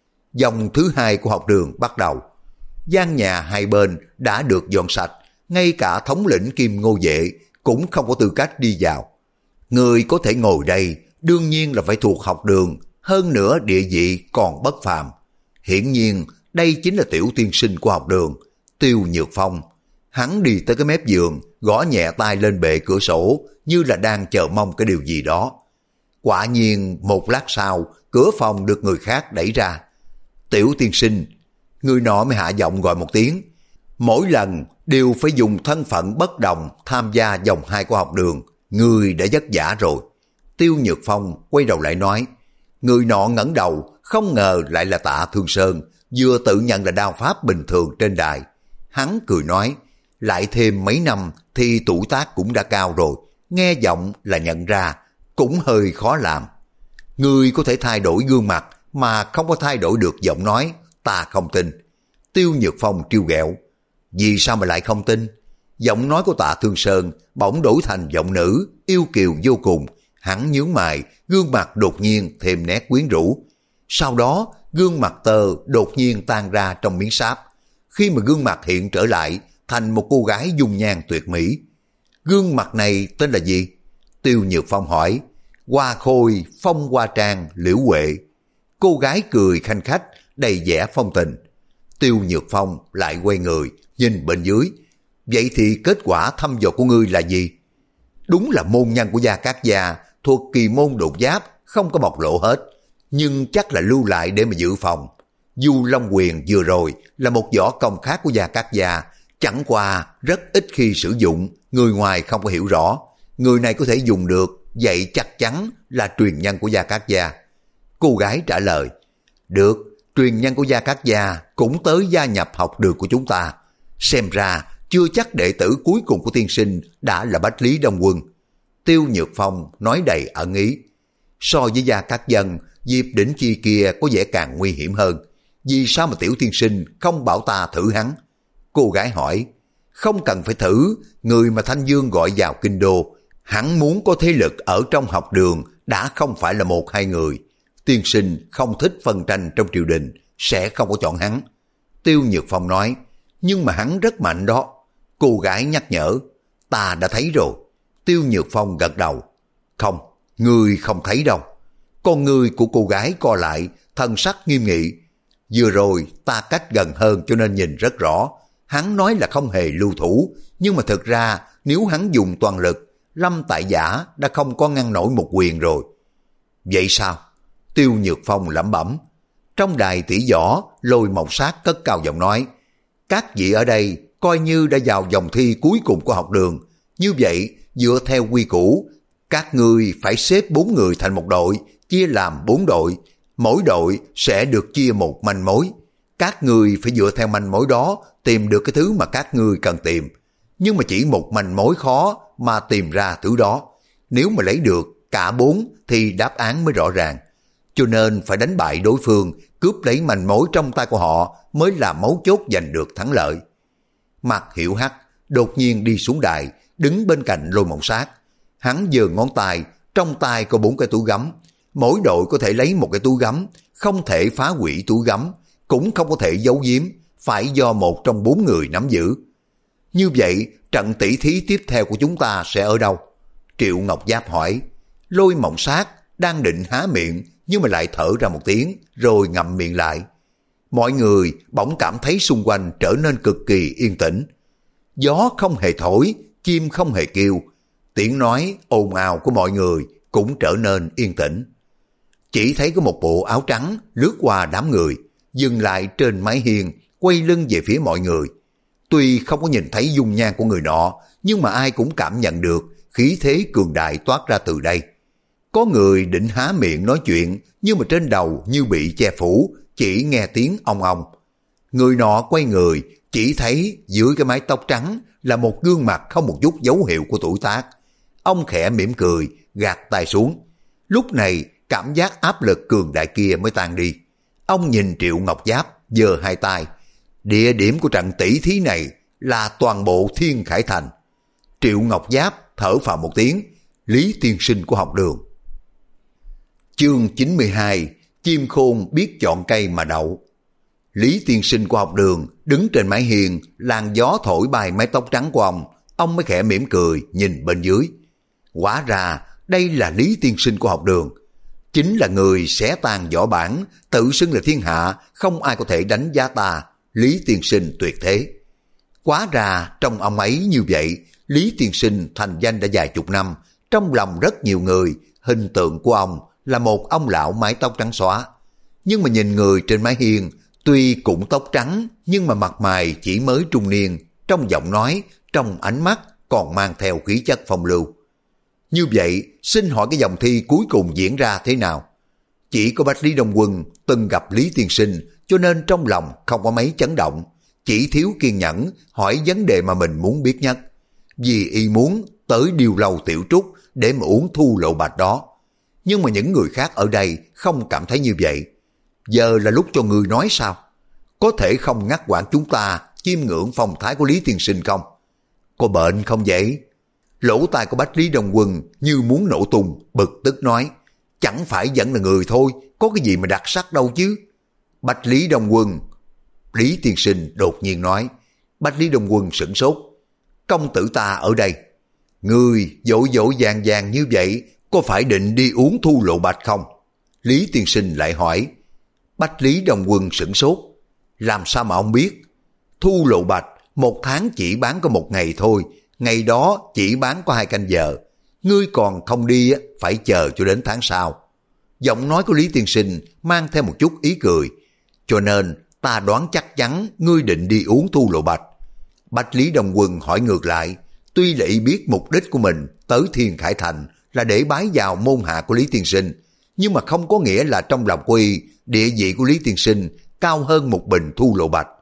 Vòng thứ hai của học đường bắt đầu. Gian nhà hai bên đã được dọn sạch, ngay cả thống lĩnh Kim Ngô Vệ cũng không có tư cách đi vào. Người có thể ngồi đây đương nhiên là phải thuộc học đường, hơn nữa địa vị còn bất phàm. Hiển nhiên đây chính là tiểu tiên sinh của học đường, Tiêu Nhược Phong. Hắn đi tới cái mép giường, gõ nhẹ tay lên bệ cửa sổ như là đang chờ mong cái điều gì đó. Quả nhiên một lát sau, cửa phòng được người khác đẩy ra. Tiểu tiên sinh, người nọ mới hạ giọng gọi một tiếng. Mỗi lần đều phải dùng thân phận bất đồng tham gia vòng hai của học đường, người đã vất vả rồi. Tiêu Nhược Phong quay đầu lại nói. Người nọ ngẩng đầu, không ngờ lại là Tạ Thương Sơn, vừa tự nhận là đao pháp bình thường trên đài. Hắn cười nói, lại thêm mấy năm thì tuổi tác cũng đã cao rồi, nghe giọng là nhận ra, cũng hơi khó làm. Người có thể thay đổi gương mặt mà không có thay đổi được giọng nói, ta không tin. Tiêu Nhược Phong trêu ghẹo. Vì sao mà lại không tin? Giọng nói của Tạ Thương Sơn bỗng đổi thành giọng nữ, yêu kiều vô cùng. Hắn nhướng mày, gương mặt đột nhiên thêm nét quyến rũ. Sau đó, gương mặt tơ đột nhiên tan ra trong miếng sáp. Khi mà gương mặt hiện trở lại, thành một cô gái dung nhan tuyệt mỹ. Gương mặt này tên là gì? Tiêu Nhược Phong hỏi. Hoa Khôi, Phong Hoa Trang, Liễu Huệ. Cô gái cười khanh khách, đầy vẻ phong tình. Tiêu Nhược Phong lại quay người, nhìn bên dưới. Vậy thì kết quả thăm dò của ngươi là gì? Đúng là môn nhân của Gia Cát Gia, thuộc kỳ môn đột giáp, không có bộc lộ hết. Nhưng chắc là lưu lại để mà dự phòng. Du Long Quyền vừa rồi là một võ công khác của Gia Cát Gia, chẳng qua rất ít khi sử dụng, người ngoài không có hiểu rõ. Người này có thể dùng được, vậy chắc chắn là truyền nhân của Gia Cát Gia. Cô gái trả lời, được, truyền nhân của Gia Cát Gia cũng tới gia nhập học đường của chúng ta. Xem ra chưa chắc đệ tử cuối cùng của tiên sinh đã là Bách Lý Đông Quân. Tiêu Nhược Phong nói đầy ẩn ý. So với Gia Cát Dân, Diệp Đỉnh Chi kia có vẻ càng nguy hiểm hơn. Vì sao mà tiểu tiên sinh không bảo ta thử hắn? Cô gái hỏi. Không cần phải thử, người mà Thanh Dương gọi vào kinh đô, hắn muốn có thế lực ở trong học đường đã không phải là một hai người. Tiên sinh không thích phân tranh trong triều đình, sẽ không có chọn hắn. Tiêu Nhược Phong nói, nhưng mà hắn rất mạnh đó. Cô gái nhắc nhở, ta đã thấy rồi. Tiêu Nhược Phong gật đầu. Không, ngươi không thấy đâu. Con ngươi của cô gái co lại, thần sắc nghiêm nghị. Vừa rồi ta cách gần hơn cho nên nhìn rất rõ. Hắn nói là không hề lưu thủ, nhưng mà thực ra nếu hắn dùng toàn lực, Lâm Tại Giả đã không có ngăn nổi một quyền rồi. Vậy sao? Tiêu Nhược Phong lẩm bẩm. Trong đài tỷ võ, Lôi Mộng Sát cất cao giọng nói, các vị ở đây coi như đã vào vòng thi cuối cùng của học đường. Như vậy, dựa theo quy củ, Các ngươi phải xếp bốn người thành một đội, chia làm bốn đội. Mỗi đội sẽ được chia một manh mối. Các ngươi phải dựa theo manh mối đó tìm được cái thứ mà các ngươi cần tìm. Nhưng mà chỉ một manh mối khó mà tìm ra thứ đó. Nếu mà lấy được cả bốn thì đáp án mới rõ ràng. Cho nên phải đánh bại đối phương, cướp lấy manh mối trong tay của họ mới là mấu chốt giành được thắng lợi. Mạc Hiểu Hắc đột nhiên đi xuống đài, đứng bên cạnh Lôi Mộng Sát. Hắn giơ ngón tay, trong tay có bốn cái túi gấm. Mỗi đội có thể lấy một cái túi gấm, không thể phá hủy túi gấm, cũng không có thể giấu giếm, phải do một trong bốn người nắm giữ. Như vậy, trận tỷ thí tiếp theo của chúng ta sẽ ở đâu? Triệu Ngọc Giáp hỏi. Lôi Mộng Sát đang định há miệng, nhưng mà lại thở ra một tiếng, rồi ngậm miệng lại. Mọi người bỗng cảm thấy xung quanh trở nên cực kỳ yên tĩnh. Gió không hề thổi, chim không hề kêu. Tiếng nói ồn ào của mọi người cũng trở nên yên tĩnh. Chỉ thấy có một bộ áo trắng lướt qua đám người, dừng lại trên mái hiên, quay lưng về phía mọi người. Tuy không có nhìn thấy dung nhan của người nọ, nhưng mà ai cũng cảm nhận được khí thế cường đại toát ra từ đây. Có người định há miệng nói chuyện, nhưng mà trên đầu như bị che phủ, chỉ nghe tiếng ong ong. Người nọ quay người, chỉ thấy dưới cái mái tóc trắng là một gương mặt không một chút dấu hiệu của tuổi tác. Ông khẽ mỉm cười, gạt tay xuống. Lúc này, cảm giác áp lực cường đại kia mới tan đi. Ông nhìn Triệu Ngọc Giáp, giơ hai tay. Địa điểm của trận tỷ thí này là toàn bộ Thiên Khải Thành. Triệu Ngọc Giáp thở phào một tiếng, Lý tiên sinh của học đường. Chương chín mươi hai, chim khôn biết chọn cây mà đậu. Lý tiên sinh của học đường đứng trên mái hiên, làn gió thổi bay mái tóc trắng của ông. Ông mới khẽ mỉm cười nhìn bên dưới. Hóa ra đây là Lý tiên sinh của học đường. Chính là người xé tan võ bản, tự xưng là thiên hạ, không ai có thể đánh giá ta. Lý tiên sinh tuyệt thế. Quá ra trong ông ấy như vậy, Lý tiên sinh thành danh đã vài chục năm. Trong lòng rất nhiều người, hình tượng của ông là một ông lão mái tóc trắng xóa. Nhưng mà nhìn người trên mái hiên, tuy cũng tóc trắng, nhưng mà mặt mày chỉ mới trung niên, trong giọng nói, trong ánh mắt còn mang theo khí chất phong lưu. Như vậy, xin hỏi cái vòng thi cuối cùng diễn ra thế nào? Chỉ có Bách Lý Đông Quân từng gặp Lý tiên sinh, cho nên trong lòng không có mấy chấn động, chỉ thiếu kiên nhẫn hỏi vấn đề mà mình muốn biết nhất. Vì y muốn tới Điêu Lâu Tiểu Trúc để mà uống thu lộ bạch đó. Nhưng mà những người khác ở đây không cảm thấy như vậy. Giờ là lúc cho người nói sao? Có thể không ngắt quãng chúng ta chiêm ngưỡng phong thái của Lý tiên sinh không? Có bệnh không vậy? Lỗ tai của Bách Lý Đông Quân như muốn nổ tung, bực tức nói. Chẳng phải vẫn là người thôi, có cái gì mà đặc sắc đâu chứ. Bách Lý Đông Quân. Lý tiên sinh đột nhiên nói. Bách Lý Đông Quân sửng sốt. Công tử ta ở đây. Người dỗ dỗ vàng vàng như vậy, có phải định đi uống thu lộ bạch không? Lý tiên sinh lại hỏi. Bách Lý Đông Quân sửng sốt. Làm sao mà ông biết? Thu lộ bạch một tháng chỉ bán có một ngày thôi, ngày đó chỉ bán có hai canh giờ. Ngươi còn không đi phải chờ cho đến tháng sau. Giọng nói của Lý tiên sinh mang theo một chút ý cười. Cho nên ta đoán chắc chắn ngươi định đi uống thu lộ bạch. Bách Lý Đông Quân hỏi ngược lại. Tuy là y biết mục đích của mình tới Thiên Khải Thành là để bái vào môn hạ của Lý tiên sinh, nhưng mà không có nghĩa là trong lòng của y, địa vị của Lý tiên sinh cao hơn một bình thu lộ bạch.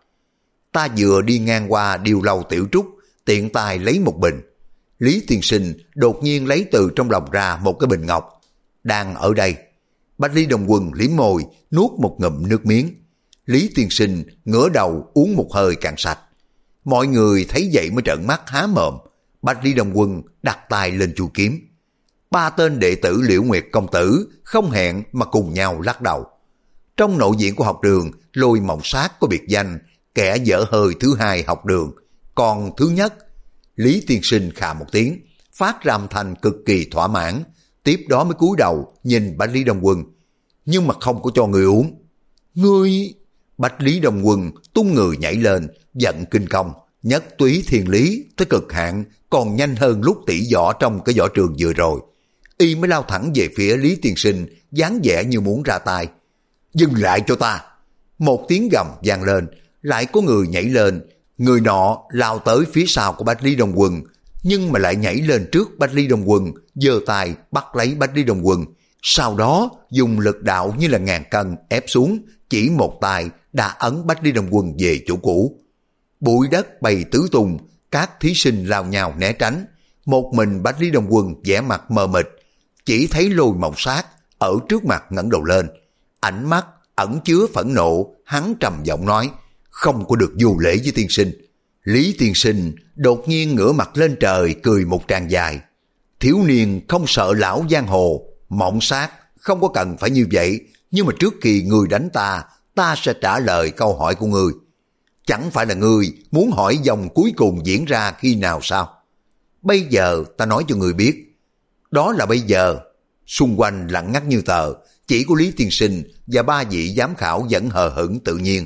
Ta vừa đi ngang qua Điêu Lâu Tiểu Trúc, tiện tay lấy một bình. Lý tiên sinh đột nhiên lấy từ trong lòng ra một cái bình ngọc. Đang ở đây. Bách Lý Đông Quân liếm môi, nuốt một ngụm nước miếng. Lý tiên sinh ngửa đầu uống một hơi cạn sạch. Mọi người thấy vậy mới trợn mắt há mồm. Bách Lý Đông Quân đặt tay lên chu kiếm. Ba tên đệ tử Liễu Nguyệt công tử không hẹn mà cùng nhau lắc đầu. Trong nội viện của học đường, Lôi Mộng Sát có biệt danh kẻ dở hơi thứ hai học đường. Còn thứ nhất, Lý tiên sinh khà một tiếng, phát ra âm thanh cực kỳ thỏa mãn, tiếp đó mới cúi đầu nhìn Bách Lý Đông Quân. Nhưng mà không có cho người uống. Ngươi... Bách Lý Đông Quân tung người nhảy lên, giận kinh công, nhất túy thiên lý tới cực hạn, còn nhanh hơn lúc tỷ võ trong cái võ trường vừa rồi. Y mới lao thẳng về phía Lý tiên sinh, dáng vẻ như muốn ra tay. Dừng lại cho ta! Một tiếng gầm vang lên, lại có người nhảy lên. Người nọ lao tới phía sau của Bách Lý Đông Quân, nhưng mà lại nhảy lên trước Bách Lý Đông Quân, giơ tay bắt lấy Bách Lý Đông Quân, sau đó dùng lực đạo như là ngàn cân ép xuống, chỉ một tay đã ấn Bách Lý Đông Quân về chỗ cũ. Bụi đất bay tứ tung, các thí sinh lao nhào né tránh, một mình Bách Lý Đông Quân vẻ mặt mờ mịt, chỉ thấy Lôi Mộng Sát ở trước mặt ngẩng đầu lên, ánh mắt ẩn chứa phẫn nộ, hắn trầm giọng nói: không có được vô lễ với tiên sinh. Lý tiên sinh đột nhiên ngửa mặt lên trời cười một tràng dài: thiếu niên không sợ lão giang hồ, Mộng Sát không có cần phải như vậy, nhưng mà trước khi người đánh ta, ta sẽ trả lời câu hỏi của người. Chẳng phải là người muốn hỏi vòng cuối cùng diễn ra khi nào sao? Bây giờ ta nói cho người biết. Đó là bây giờ. Xung quanh lặng ngắt như tờ, chỉ có Lý tiên sinh và ba vị giám khảo vẫn hờ hững tự nhiên.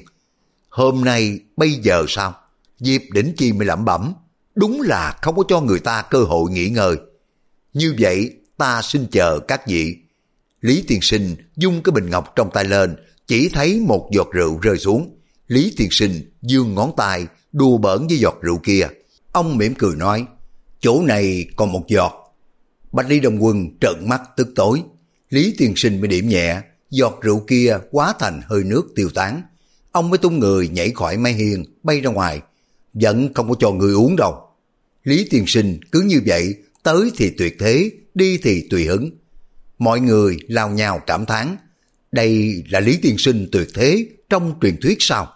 Hôm nay bây giờ sao? Diệp Đỉnh Chi mới lẩm bẩm, đúng là không có cho người ta cơ hội nghỉ ngơi. Như vậy ta xin chờ các vị. Lý tiên sinh dung cái bình ngọc trong tay lên, chỉ thấy một giọt rượu rơi xuống. Lý tiên sinh giương ngón tay đùa bỡn với giọt rượu kia. Ông mỉm cười nói, chỗ này còn một giọt. Bách Lý Đông Quân trợn mắt tức tối. Lý tiên sinh mới điểm nhẹ, giọt rượu kia hóa thành hơi nước tiêu tán. Ông mới tung người nhảy khỏi mái hiên bay ra ngoài. Vẫn không có cho người uống đâu. Lý tiên sinh cứ như vậy, tới thì tuyệt thế, đi thì tùy hứng. Mọi người lao nhào cảm thán, đây là Lý tiên sinh tuyệt thế trong truyền thuyết sao?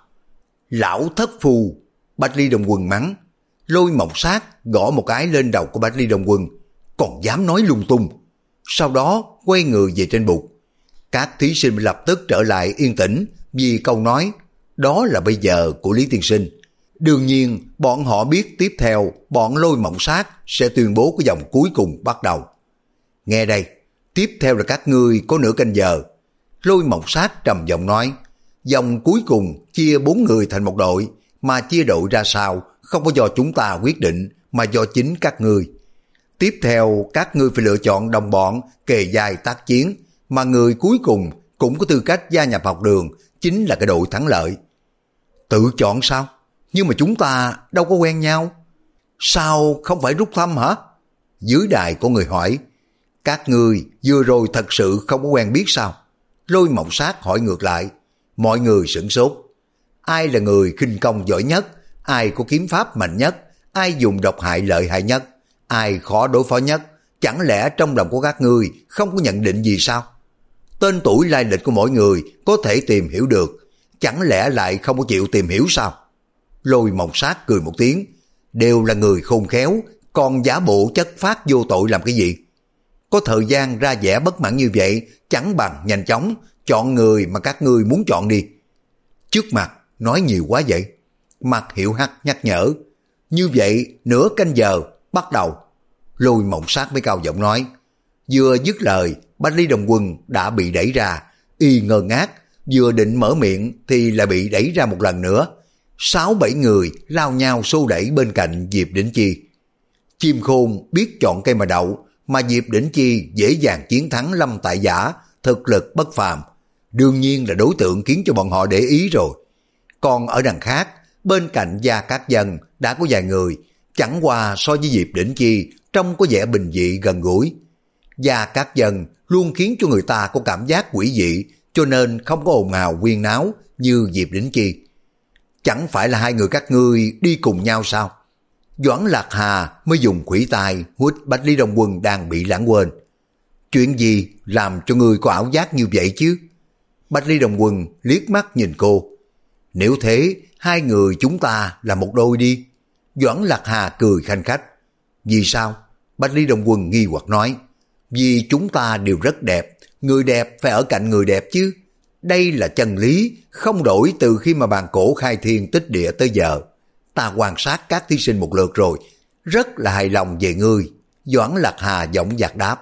Lão thất phu! Bách Lý Đông Quân mắng. Lôi Mộng Sát gõ một cái lên đầu của Bách Lý Đông Quân, còn dám nói lung tung. Sau đó quay người về trên bục. Các thí sinh lập tức trở lại yên tĩnh vì câu nói đó là bây giờ của Lý tiên sinh. Đương nhiên bọn họ biết tiếp theo bọn Lôi Mộng Sát sẽ tuyên bố cái vòng cuối cùng bắt đầu. Nghe đây, tiếp theo là các ngươi có nửa canh giờ. Lôi Mộng Sát trầm giọng nói, vòng cuối cùng chia bốn người thành một đội, mà chia đội ra sao không có do chúng ta quyết định, mà do chính các ngươi. Tiếp theo các ngươi phải lựa chọn đồng bọn kề vai tác chiến, mà người cuối cùng cũng có tư cách gia nhập học đường, chính là cái đội thắng lợi. Tự chọn sao? Nhưng mà chúng ta đâu có quen nhau. Sao không phải rút thăm hả? Dưới đài có người hỏi, các ngươi vừa rồi thật sự không có quen biết sao? Lôi Mộng Sát hỏi ngược lại. Mọi người sửng sốt. Ai là người khinh công giỏi nhất? Ai có kiếm pháp mạnh nhất? Ai dùng độc hại lợi hại nhất? Ai khó đối phó nhất? Chẳng lẽ trong lòng của các ngươi không có nhận định gì sao? Tên tuổi lai lịch của mỗi người có thể tìm hiểu được, chẳng lẽ lại không có chịu tìm hiểu sao? Lôi Mộng Sát cười một tiếng, đều là người khôn khéo, còn giả bộ chất phát vô tội làm cái gì? Có thời gian ra vẻ bất mãn như vậy, chẳng bằng nhanh chóng chọn người mà các ngươi muốn chọn đi. Trước mặt nói nhiều quá vậy. Mặt Hiểu Hắc nhắc nhở, như vậy nửa canh giờ bắt đầu. Lôi Mộng Sát mới cao giọng nói. Vừa dứt lời, Bách Lý Đông Quân đã bị đẩy ra, y ngơ ngác, vừa định mở miệng thì lại bị đẩy ra một lần nữa. Sáu bảy người lao nhau xô đẩy bên cạnh Diệp Đỉnh Chi. Chim khôn biết chọn cây mà đậu, mà Diệp Đỉnh Chi dễ dàng chiến thắng Lâm Tại Giả, thực lực bất phàm, đương nhiên là đối tượng khiến cho bọn họ để ý rồi. Còn ở đằng khác, bên cạnh Gia Cát Dân đã có vài người, chẳng qua so với Diệp Đỉnh Chi trông có vẻ bình dị gần gũi. Gia Cát Dân luôn khiến cho người ta có cảm giác quỷ dị, cho nên không có ồn ào huyên náo như Diệp Đỉnh Chi. Chẳng phải là hai người các ngươi đi cùng nhau sao? Doãn Lạc Hà mới dùng khuỷu tay hút Bách Lý Đông Quân đang bị lãng quên. Chuyện gì làm cho ngươi có ảo giác như vậy chứ? Bách Lý Đông Quân liếc mắt nhìn cô. Nếu thế, hai người chúng ta là một đôi đi. Doãn Lạc Hà cười khanh khách. Vì sao? Bách Lý Đông Quân nghi hoặc nói. Vì chúng ta đều rất đẹp, người đẹp phải ở cạnh người đẹp chứ. Đây là chân lý, không đổi từ khi mà bàn cổ khai thiên tích địa tới giờ. Ta quan sát các thí sinh một lượt rồi, rất là hài lòng về ngươi. Doãn Lạc Hà giọng dạc đáp.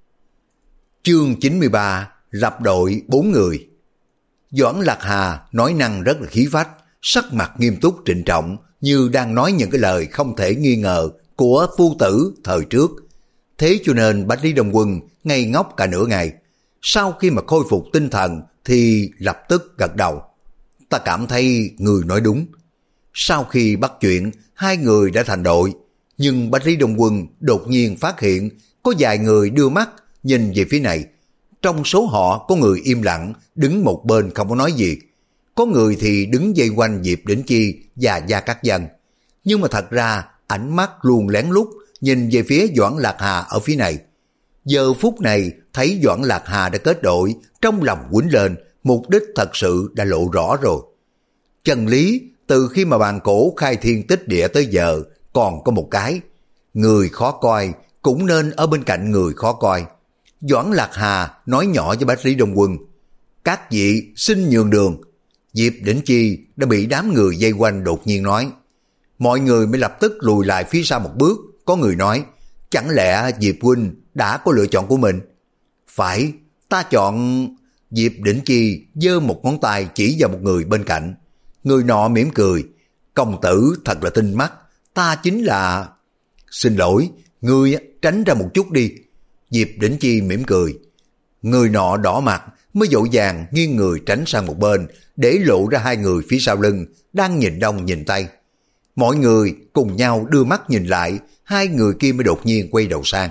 Chương chín mươi ba, lập đội bốn người. Doãn Lạc Hà nói năng rất là khí phách, sắc mặt nghiêm túc trịnh trọng, như đang nói những cái lời không thể nghi ngờ của phu tử thời trước. Thế cho nên Bách Lý Đông Quân ngây ngốc cả nửa ngày. Sau khi mà khôi phục tinh thần thì lập tức gật đầu. Ta cảm thấy người nói đúng. Sau khi bắt chuyện, hai người đã thành đội. Nhưng Bạch Lý Đông Quân đột nhiên phát hiện có vài người đưa mắt nhìn về phía này. Trong số họ có người im lặng, đứng một bên không có nói gì. Có người thì đứng dây quanh Diệp Đỉnh Chi và Gia Cát Dân. Nhưng mà thật ra ánh mắt luôn lén lút nhìn về phía Doãn Lạc Hà ở phía này. Giờ phút này thấy Doãn Lạc Hà đã kết đội, trong lòng quýnh lên, mục đích thật sự đã lộ rõ rồi. Chân lý từ khi mà bàn cổ khai thiên tích địa tới giờ còn có một cái. Người khó coi cũng nên ở bên cạnh người khó coi. Doãn Lạc Hà nói nhỏ với Bạch Lý Đông Quân: các vị xin nhường đường. Diệp Đỉnh Chi đã bị đám người dây quanh đột nhiên nói. Mọi người mới lập tức lùi lại phía sau một bước. Có người nói: chẳng lẽ Diệp huynh đã có lựa chọn của mình? Phải, ta chọn... Diệp Đỉnh Chi giơ một ngón tay chỉ vào một người bên cạnh. Người nọ mỉm cười: công tử thật là tinh mắt, ta chính là... Xin lỗi, ngươi tránh ra một chút đi. Diệp Đỉnh Chi mỉm cười. Người nọ đỏ mặt mới vội vàng nghiêng người tránh sang một bên, để lộ ra hai người phía sau lưng đang nhìn đông nhìn tây. Mọi người cùng nhau đưa mắt nhìn lại, hai người kia mới đột nhiên quay đầu sang.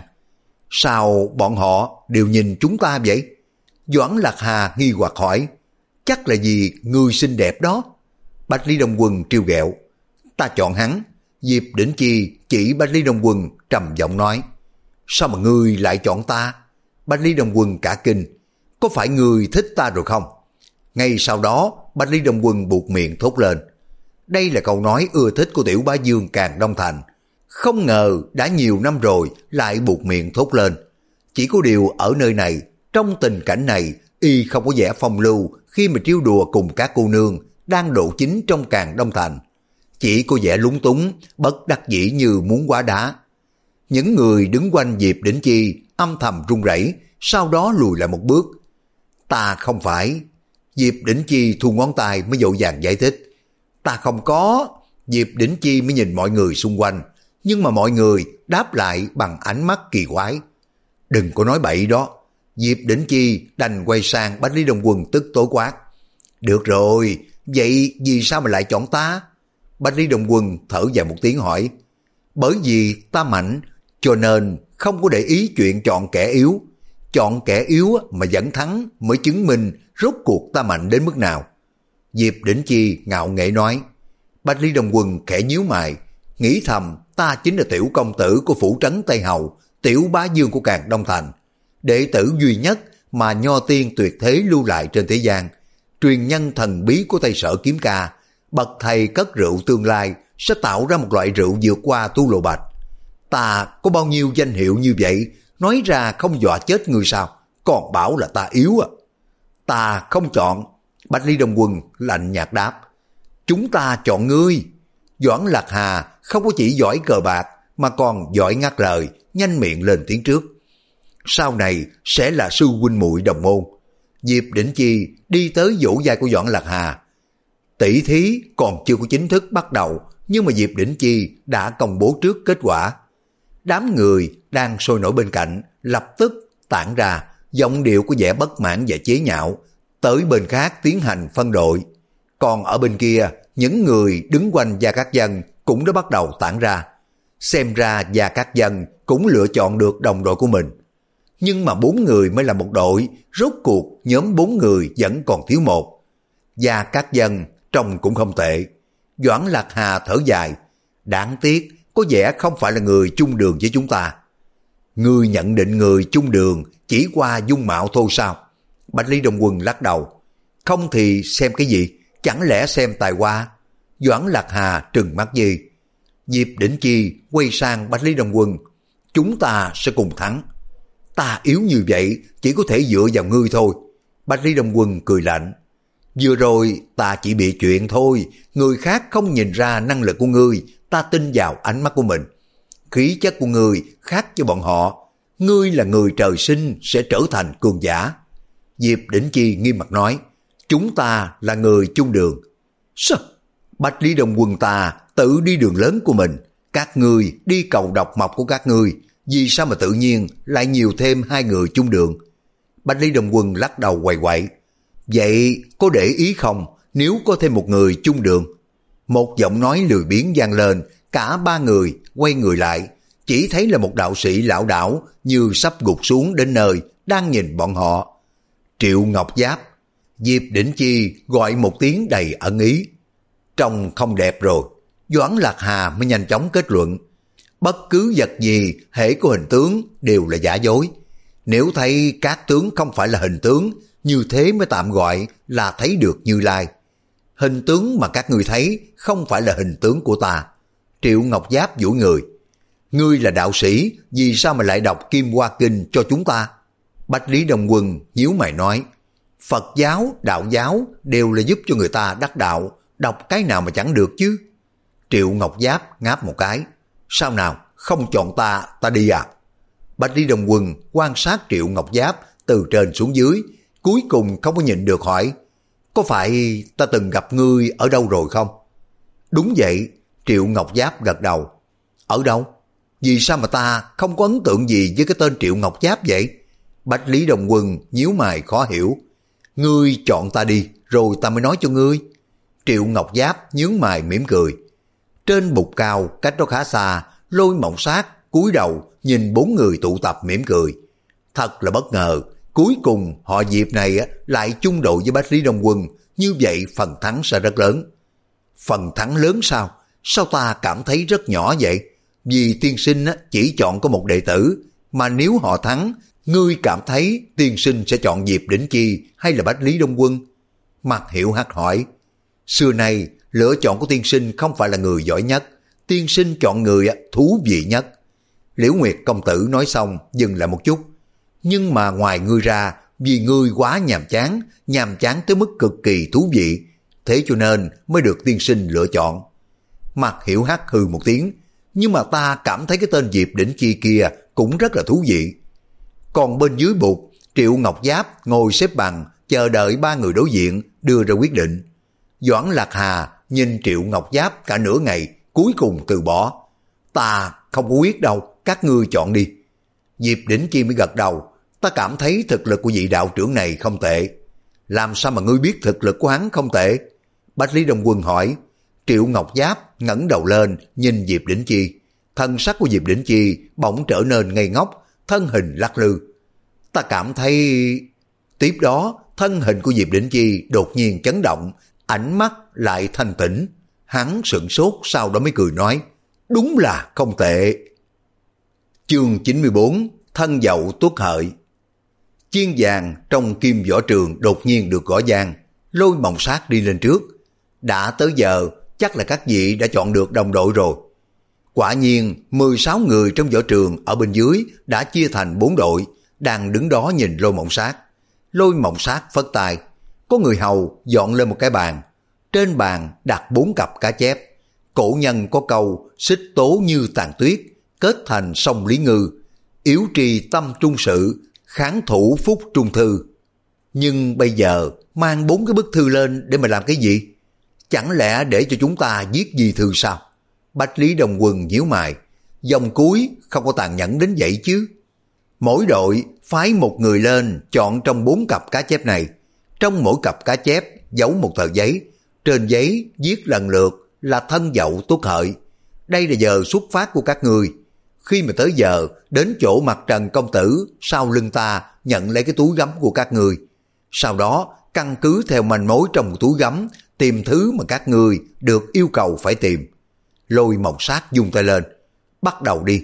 Sao bọn họ đều nhìn chúng ta vậy? Doãn Lạc Hà nghi hoặc hỏi. Chắc là vì người xinh đẹp đó. Bạch Lý Đông Quân trêu ghẹo. Ta chọn hắn. Diệp Đỉnh Chi chỉ Bạch Lý Đông Quân trầm giọng nói. Sao mà ngươi lại chọn ta? Bạch Lý Đông Quân cả kinh. Có phải ngươi thích ta rồi không? Ngay sau đó Bạch Lý Đông Quân buột miệng thốt lên. Đây là câu nói ưa thích của Tiểu Bá Dương Càn Đông Thành. Không ngờ đã nhiều năm rồi lại buột miệng thốt lên. Chỉ có điều ở nơi này, trong tình cảnh này, y không có vẻ phong lưu khi mà trêu đùa cùng các cô nương đang độ chính trong Càn Đông Thành. Chỉ có vẻ lúng túng, bất đắc dĩ như muốn quá đá. Những người đứng quanh Diệp Đỉnh Chi âm thầm run rẩy, sau đó lùi lại một bước. Ta không phải. Diệp Đỉnh Chi thu ngón tay mới dội vàng giải thích. Ta không có. Diệp Đỉnh Chi mới nhìn mọi người xung quanh, nhưng mà mọi người đáp lại bằng ánh mắt kỳ quái. Đừng có nói bậy đó. Diệp Đỉnh Chi đành quay sang Bạch Lý Đông Quân tức tối quát. Được rồi, vậy vì sao mà lại chọn ta? Bạch Lý Đông Quân thở dài một tiếng hỏi. Bởi vì ta mạnh, cho nên không có để ý chuyện chọn kẻ yếu. Chọn kẻ yếu mà vẫn thắng mới chứng minh rốt cuộc ta mạnh đến mức nào. Diệp Đỉnh Chi ngạo nghễ nói. Bạch Lý Đông Quân khẽ nhíu mày, nghĩ thầm ta chính là tiểu công tử của phủ trấn Tây Hầu, Tiểu Bá Dương của Càn Đông Thành, đệ tử duy nhất mà nho tiên tuyệt thế lưu lại trên thế gian, truyền nhân thần bí của Tây Sở Kiếm Ca, bậc thầy cất rượu tương lai sẽ tạo ra một loại rượu vượt qua tu lộ bạch. Ta có bao nhiêu danh hiệu như vậy, nói ra không dọa chết người sao, còn bảo là ta yếu à. Ta không chọn. Bạch Lý Đông Quân lạnh nhạt đáp. Chúng ta chọn ngươi. Doãn Lạc Hà không có chỉ giỏi cờ bạc mà còn giỏi ngắt lời, nhanh miệng lên tiếng trước. Sau này sẽ là sư huynh muội đồng môn. Diệp Đỉnh Chi đi tới vỗ vai của Doãn Lạc Hà. Tỷ thí còn chưa có chính thức bắt đầu, nhưng mà Diệp Đỉnh Chi đã công bố trước kết quả. Đám người đang sôi nổi bên cạnh lập tức tản ra, giọng điệu có vẻ bất mãn và chế nhạo, tới bên khác tiến hành phân đội. Còn ở bên kia, những người đứng quanh Gia Cát Dân cũng đã bắt đầu tản ra. Xem ra Gia Cát Dân cũng lựa chọn được đồng đội của mình. Nhưng mà bốn người mới là một đội, rốt cuộc nhóm bốn người vẫn còn thiếu một. Gia Cát Dân trông cũng không tệ. Doãn Lạc Hà thở dài. Đáng tiếc, có vẻ không phải là người chung đường với chúng ta. Người nhận định người chung đường chỉ qua dung mạo thôi sao? Bạch Lý Đông Quân lắc đầu. Không thì xem cái gì? Chẳng lẽ xem tài hoa? Doãn Lạc Hà trừng mắt gì? Diệp Đỉnh Chi quay sang Bạch Lý Đông Quân. Chúng ta sẽ cùng thắng. Ta yếu như vậy chỉ có thể dựa vào ngươi thôi. Bạch Lý Đông Quân cười lạnh. Vừa rồi ta chỉ bị chuyện thôi, người khác không nhìn ra năng lực của ngươi, ta tin vào ánh mắt của mình. Khí chất của ngươi khác với bọn họ, ngươi là người trời sinh sẽ trở thành cường giả. Diệp Đỉnh Chi nghiêm mặt nói, chúng ta là người chung đường. Sao? Bạch Lý Đông Quân ta tự đi đường lớn của mình, các ngươi đi cầu độc mộc của các ngươi, vì sao mà tự nhiên lại nhiều thêm hai người chung đường? Bạch Lý Đông Quân lắc đầu quậy quậy. Vậy có để ý không nếu có thêm một người chung đường? Một giọng nói lười biếng vang lên, cả ba người quay người lại, chỉ thấy là một đạo sĩ lão đảo như sắp gục xuống đến nơi, đang nhìn bọn họ. Triệu Ngọc Giáp. Diệp Đỉnh Chi gọi một tiếng đầy ẩn ý. Trông không đẹp rồi. Doãn Lạc Hà mới nhanh chóng kết luận. Bất cứ vật gì hễ có hình tướng đều là giả dối. Nếu thấy các tướng không phải là hình tướng, như thế mới tạm gọi là thấy được Như Lai. Hình tướng mà các ngươi thấy không phải là hình tướng của ta. Triệu Ngọc Giáp duỗi người. Ngươi là đạo sĩ, vì sao mà lại đọc Kim Hoa Kinh cho chúng ta? Bách Lý Đông Quân nhíu mày nói, Phật giáo, đạo giáo đều là giúp cho người ta đắc đạo, đọc cái nào mà chẳng được chứ. Triệu Ngọc Giáp ngáp một cái. Sao nào, không chọn ta, ta đi à? Bách Lý Đông Quân quan sát Triệu Ngọc Giáp từ trên xuống dưới, cuối cùng không có nhịn được hỏi, có phải ta từng gặp ngươi ở đâu rồi không? Đúng vậy, Triệu Ngọc Giáp gật đầu. Ở đâu? Vì sao mà ta không có ấn tượng gì với cái tên Triệu Ngọc Giáp vậy? Bách Lý Đông Quân nhíu mày khó hiểu. Ngươi chọn ta đi, rồi ta mới nói cho ngươi. Triệu Ngọc Giáp nhướng mày mỉm cười. Trên bục cao, cách đó khá xa, Lôi Mộng Sát cúi đầu nhìn bốn người tụ tập mỉm cười. Thật là bất ngờ, cuối cùng họ Diệp này lại chung đội với Bách Lý Đông Quân, như vậy phần thắng sẽ rất lớn. Phần thắng lớn sao? Sao ta cảm thấy rất nhỏ vậy? Vì tiên sinh chỉ chọn có một đệ tử, mà nếu họ thắng, ngươi cảm thấy tiên sinh sẽ chọn Diệp Đỉnh Chi hay là Bách Lý Đông Quân? Mạc Hiểu Hắc hỏi. Xưa nay, lựa chọn của tiên sinh không phải là người giỏi nhất, tiên sinh chọn người thú vị nhất. Liễu Nguyệt công tử nói xong dừng lại một chút. Nhưng mà ngoài ngươi ra, vì ngươi quá nhàm chán, nhàm chán tới mức cực kỳ thú vị, thế cho nên mới được tiên sinh lựa chọn. Mạc Hiểu Hắc hừ một tiếng, nhưng mà ta cảm thấy cái tên Diệp Đỉnh Chi kia cũng rất là thú vị. Còn bên dưới bục, Triệu Ngọc Giáp ngồi xếp bằng, chờ đợi ba người đối diện đưa ra quyết định. Doãn Lạc Hà nhìn Triệu Ngọc Giáp cả nửa ngày, cuối cùng từ bỏ. Ta không có quyết đâu, các ngươi chọn đi. Diệp Đỉnh Chi mới gật đầu. Ta cảm thấy thực lực của vị đạo trưởng này không tệ. Làm sao mà ngươi biết thực lực của hắn không tệ? Bách Lý Đông Quân hỏi. Triệu Ngọc Giáp ngẩng đầu lên nhìn Diệp Đỉnh Chi. Thân sắc của Diệp Đỉnh Chi bỗng trở nên ngây ngốc, thân hình lắc lư. Ta cảm thấy... Tiếp đó, thân hình của Diệp Đỉnh Chi đột nhiên chấn động, ánh mắt lại thanh tĩnh. Hắn sửng sốt, sau đó mới cười nói, đúng là không tệ. Chương chín mươi bốn, thân dậu tuất hợi. Chiên vàng trong Kim Võ Trường đột nhiên được gõ vang. Lôi Mộng Sát đi lên trước. Đã tới giờ, chắc là các vị đã chọn được đồng đội rồi. Quả nhiên, mười sáu người trong võ trường ở bên dưới đã chia thành bốn đội, đang đứng đó nhìn Lôi Mộng Sát. Lôi Mộng Sát phất tay, có người hầu dọn lên một cái bàn. Trên bàn đặt bốn cặp cá chép. Cổ nhân có câu xích tố như tàn tuyết, kết thành sông Lý Ngư, yếu trì tâm trung sự, kháng thủ phúc trung thư. Nhưng bây giờ mang bốn cái bức thư lên để mà làm cái gì? Chẳng lẽ để cho chúng ta viết gì thư sao? Bách Lý Đông Quân nhíu mày. Dòng cuối không có tàn nhẫn đến vậy chứ. Mỗi đội phái một người lên chọn trong bốn cặp cá chép này. Trong mỗi cặp cá chép giấu một tờ giấy. Trên giấy viết lần lượt là thân dậu tuất hợi. Đây là giờ xuất phát của các người. Khi mà tới giờ đến chỗ mặt Trần công tử sau lưng ta nhận lấy cái túi gấm của các người. Sau đó căn cứ theo manh mối trong túi gấm tìm thứ mà các người được yêu cầu phải tìm. Lôi Mộng Sát dung tay lên. Bắt đầu đi.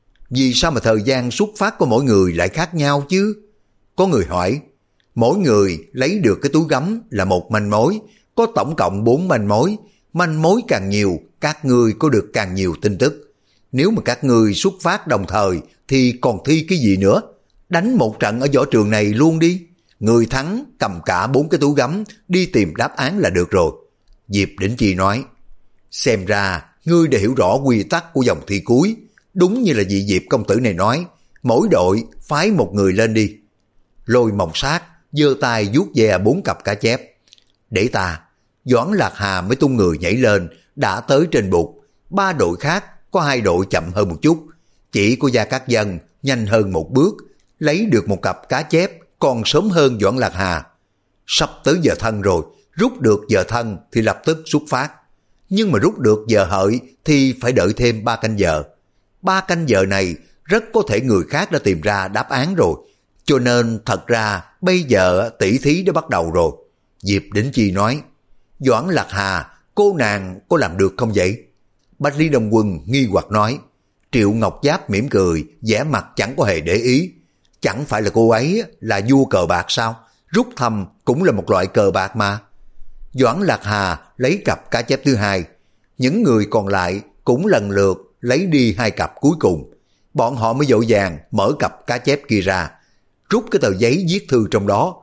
Vì sao mà thời gian xuất phát của mỗi người lại khác nhau chứ? Có người hỏi. Mỗi người lấy được cái túi gấm là một manh mối. Có tổng cộng bốn manh mối. Manh mối càng nhiều, các ngươi có được càng nhiều tin tức. Nếu mà các ngươi xuất phát đồng thời thì còn thi cái gì nữa? Đánh một trận ở võ trường này luôn đi. Người thắng cầm cả bốn cái túi gấm đi tìm đáp án là được rồi. Diệp Đỉnh Chi nói. Xem ra ngươi đã hiểu rõ quy tắc của vòng thi cuối. Đúng như là vị Diệp công tử này nói, mỗi đội phái một người lên đi. Lôi Mộng Sát giơ tay vuốt ve bốn cặp cá chép. Để ta. Doãn Lạc Hà mới tung người nhảy lên, đã tới trên bục. Ba đội khác có hai đội chậm hơn một chút. Chỉ có Gia Cát Dân nhanh hơn một bước, lấy được một cặp cá chép còn sớm hơn Doãn Lạc Hà. Sắp tới giờ thân rồi, rút được giờ thân thì lập tức xuất phát. nhưng mà rút được giờ hợi thì phải đợi thêm ba canh giờ. Ba canh giờ này rất có thể người khác đã tìm ra đáp án rồi, cho nên thật ra bây giờ tỷ thí đã bắt đầu rồi. Diệp Đỉnh Chi nói, Doãn Lạc Hà, cô nàng có làm được không vậy? Bách Lý Đông Quân nghi hoặc nói. Triệu Ngọc Giáp mỉm cười, vẻ mặt chẳng có hề để ý. Chẳng phải là cô ấy là vua cờ bạc sao? Rút thăm cũng là một loại cờ bạc mà. Doãn Lạc Hà lấy cặp cá chép thứ hai. Những người còn lại cũng lần lượt lấy đi hai cặp cuối cùng. Bọn họ mới vội vàng mở cặp cá chép kia ra, rút cái tờ giấy viết thư trong đó.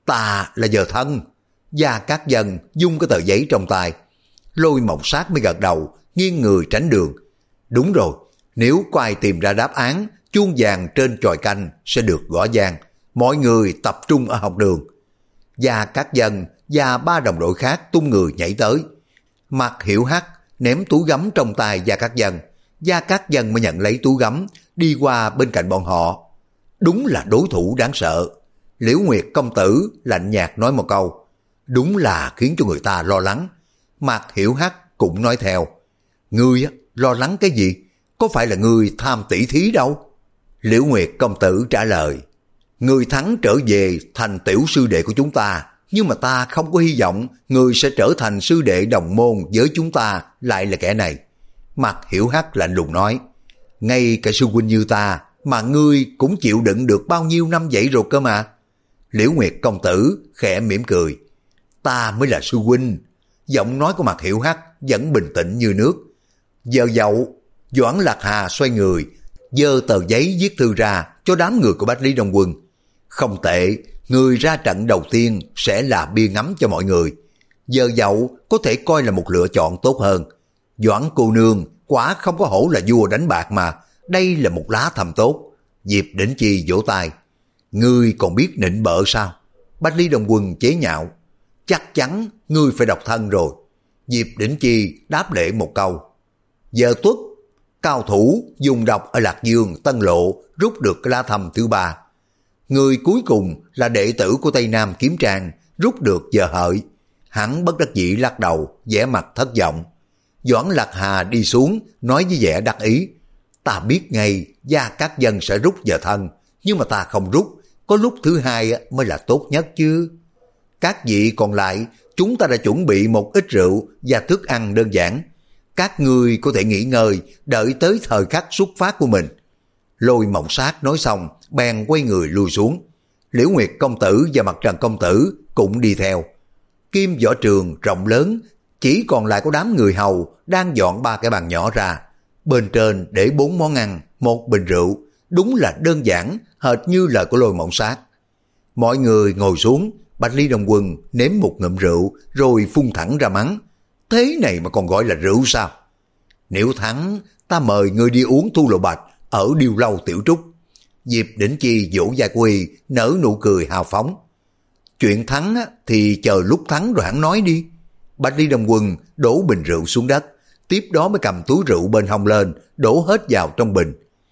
Ta là Giờ Thân. Gia Cát Dân dung cái tờ giấy trong tay. Lôi Mộng Sát mới gật đầu, nghiêng người tránh đường. Đúng rồi, nếu có ai tìm ra đáp án, chuông vàng trên chòi canh sẽ được gõ vang. Mọi người tập trung ở học đường. Gia Cát Dân và ba đồng đội khác tung người nhảy tới. Mặt Hiểu Hắc ném túi gấm trong tay Gia Cát Dân. Gia Cát Dân mới nhận lấy túi gấm, đi qua bên cạnh bọn họ. Đúng là đối thủ đáng sợ. Liễu Nguyệt công tử lạnh nhạt nói một câu. Đúng là khiến cho người ta lo lắng. Mặt Hiểu Hắc cũng nói theo. Ngươi lo lắng cái gì? Có phải là ngươi tham tỷ thí đâu? Liễu Nguyệt công tử trả lời. Ngươi thắng trở về thành tiểu sư đệ của chúng ta, nhưng mà ta không có hy vọng ngươi sẽ trở thành sư đệ đồng môn với chúng ta lại là kẻ này. Mặt Hiểu Hắc lạnh lùng nói. Ngay cả sư huynh như ta mà ngươi cũng chịu đựng được bao nhiêu năm vậy rồi cơ mà. Liễu Nguyệt công tử khẽ mỉm cười. Ta mới là sư huynh. Giọng nói của Mặt Hiểu Hắc vẫn bình tĩnh như nước. Giờ dậu, Doãn Lạc Hà xoay người, giơ tờ giấy viết thư ra cho đám người của Bách Lý Đông Quân. Không tệ, người ra trận đầu tiên sẽ là bia ngắm cho mọi người. Giờ dậu có thể coi là một lựa chọn tốt hơn. Doãn cô nương quả không có hổ là vua đánh bạc mà, đây là một lá thầm tốt. Diệp Đỉnh Chi vỗ tay. Ngươi còn biết nịnh bợ sao? Bách Lý Đông Quân chế nhạo. Chắc chắn ngươi phải độc thân rồi. Diệp Đỉnh Chi đáp lễ một câu. Giờ tuất, cao thủ dùng độc ở Lạc Dương, Tân Lộ rút được cái lá thầm thứ ba. Người cuối cùng là đệ tử của Tây Nam Kiếm Trang rút được giờ hợi. Hắn bất đắc dĩ lắc đầu, vẻ mặt thất vọng. Doãn Lạc Hà đi xuống, nói với vẻ đắc ý. Ta biết ngay Gia Cát Dân sẽ rút giờ thân, nhưng mà ta không rút, có lúc thứ hai mới là tốt nhất chứ. Các vị còn lại, chúng ta đã chuẩn bị một ít rượu và thức ăn đơn giản. Các ngươi có thể nghỉ ngơi, đợi tới thời khắc xuất phát của mình. Lôi Mộng Sát nói xong, bèn quay người lui xuống. Liễu Nguyệt công tử và Mặt Trần công tử cũng đi theo. Kim võ trường rộng lớn, chỉ còn lại có đám người hầu đang dọn ba cái bàn nhỏ ra. Bên trên để bốn món ăn, một bình rượu, đúng là đơn giản, hệt như lời của Lôi Mộng Sát. Mọi người ngồi xuống, Bách Lý Đông Quân nếm một ngụm rượu rồi phun thẳng ra mắng. Thế này mà còn gọi là rượu sao? Nếu thắng, ta mời ngươi đi uống Thu Lộ Bạch ở Điêu Lâu Tiểu Trúc. Diệp Đỉnh Chi vỗ vai Quy, nở nụ cười hào phóng. Chuyện thắng thì chờ lúc thắng rồi hẳn nói đi. Bách Lý Đông Quân đổ bình rượu xuống đất, tiếp đó mới cầm túi rượu bên hông lên, đổ hết vào trong bình.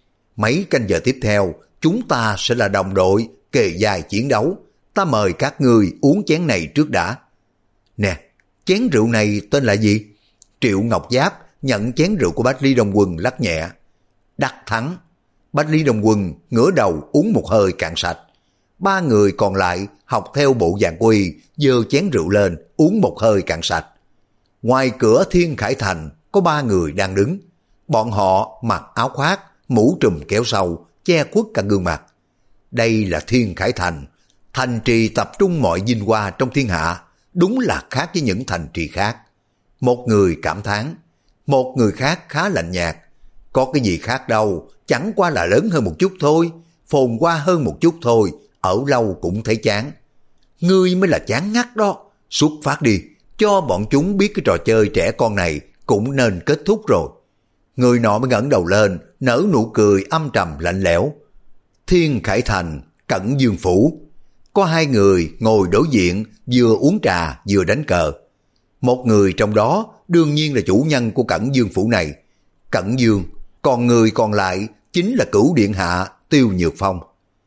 Mấy canh giờ tiếp theo, chúng ta sẽ là đồng đội, kề vai chiến đấu. Ta mời các ngươi uống chén này trước đã. Nè, chén rượu này tên là gì? Triệu Ngọc Giáp nhận chén rượu của Bách Lý Đông Quân lắc nhẹ. Đắc thắng. Bách Lý Đông Quân ngửa đầu uống một hơi cạn sạch. Ba người còn lại học theo bộ dạng Quy, giơ chén rượu lên uống một hơi cạn sạch. Ngoài cửa Thiên Khải Thành có ba người đang đứng. Bọn họ mặc áo khoác, mũ trùm kéo sâu, che khuất cả gương mặt. Đây là Thiên Khải Thành, thành trì tập trung mọi vinh hoa trong thiên hạ, đúng là khác với những thành trì khác. Một người cảm thán, một người khác khá lạnh nhạt. Có cái gì khác đâu, chẳng qua là lớn hơn một chút thôi, phồn hoa hơn một chút thôi, ở lâu cũng thấy chán. Ngươi mới là chán ngắt đó, xuất phát đi, cho bọn chúng biết cái trò chơi trẻ con này cũng nên kết thúc rồi. Người nọ mới ngẩng đầu lên, nở nụ cười âm trầm lạnh lẽo. Thiên Khải Thành, Cẩn Dương Phủ. Có hai người ngồi đối diện, vừa uống trà vừa đánh cờ. Một người trong đó đương nhiên là chủ nhân của Cẩn Dương Phủ này, Cẩn Dương, còn người còn lại chính là Cửu Điện Hạ Tiêu Nhược Phong.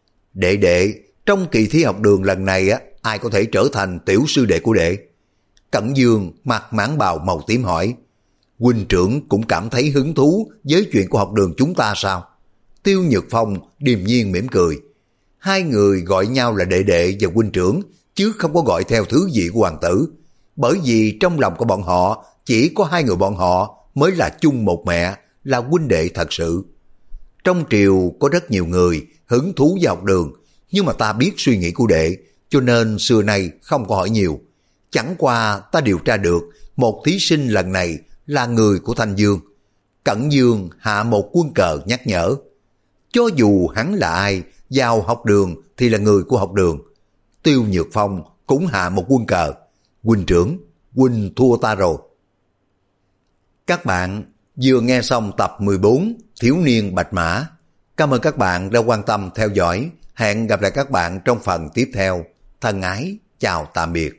Đệ đệ, trong kỳ thi học đường lần này á, ai có thể trở thành tiểu sư đệ của đệ? Cẩn Dương mặc mãng bào màu tím hỏi. huynh trưởng cũng cảm thấy hứng thú với chuyện của học đường chúng ta sao? Tiêu Nhược Phong điềm nhiên mỉm cười. Hai người gọi nhau là đệ đệ và huynh trưởng, chứ không có gọi theo thứ gì của hoàng tử. Bởi vì trong lòng của bọn họ, chỉ có hai người bọn họ mới là chung một mẹ, là huynh đệ thật sự. Trong triều có rất nhiều người hứng thú với học đường, nhưng mà ta biết suy nghĩ của đệ, cho nên xưa nay không có hỏi nhiều. Chẳng qua ta điều tra được một thí sinh lần này là người của Thanh Dương. Cẩn Dương hạ một quân cờ nhắc nhở. Cho dù hắn là ai, vào học đường thì là người của học đường. Tiêu Nhược Phong cũng hạ một quân cờ. Huynh trưởng, huynh thua ta rồi. Các bạn vừa nghe xong tập mười bốn Thiếu niên Bạch Mã. Cảm ơn các bạn đã quan tâm theo dõi. Hẹn gặp lại các bạn trong phần tiếp theo. Thân ái, chào tạm biệt.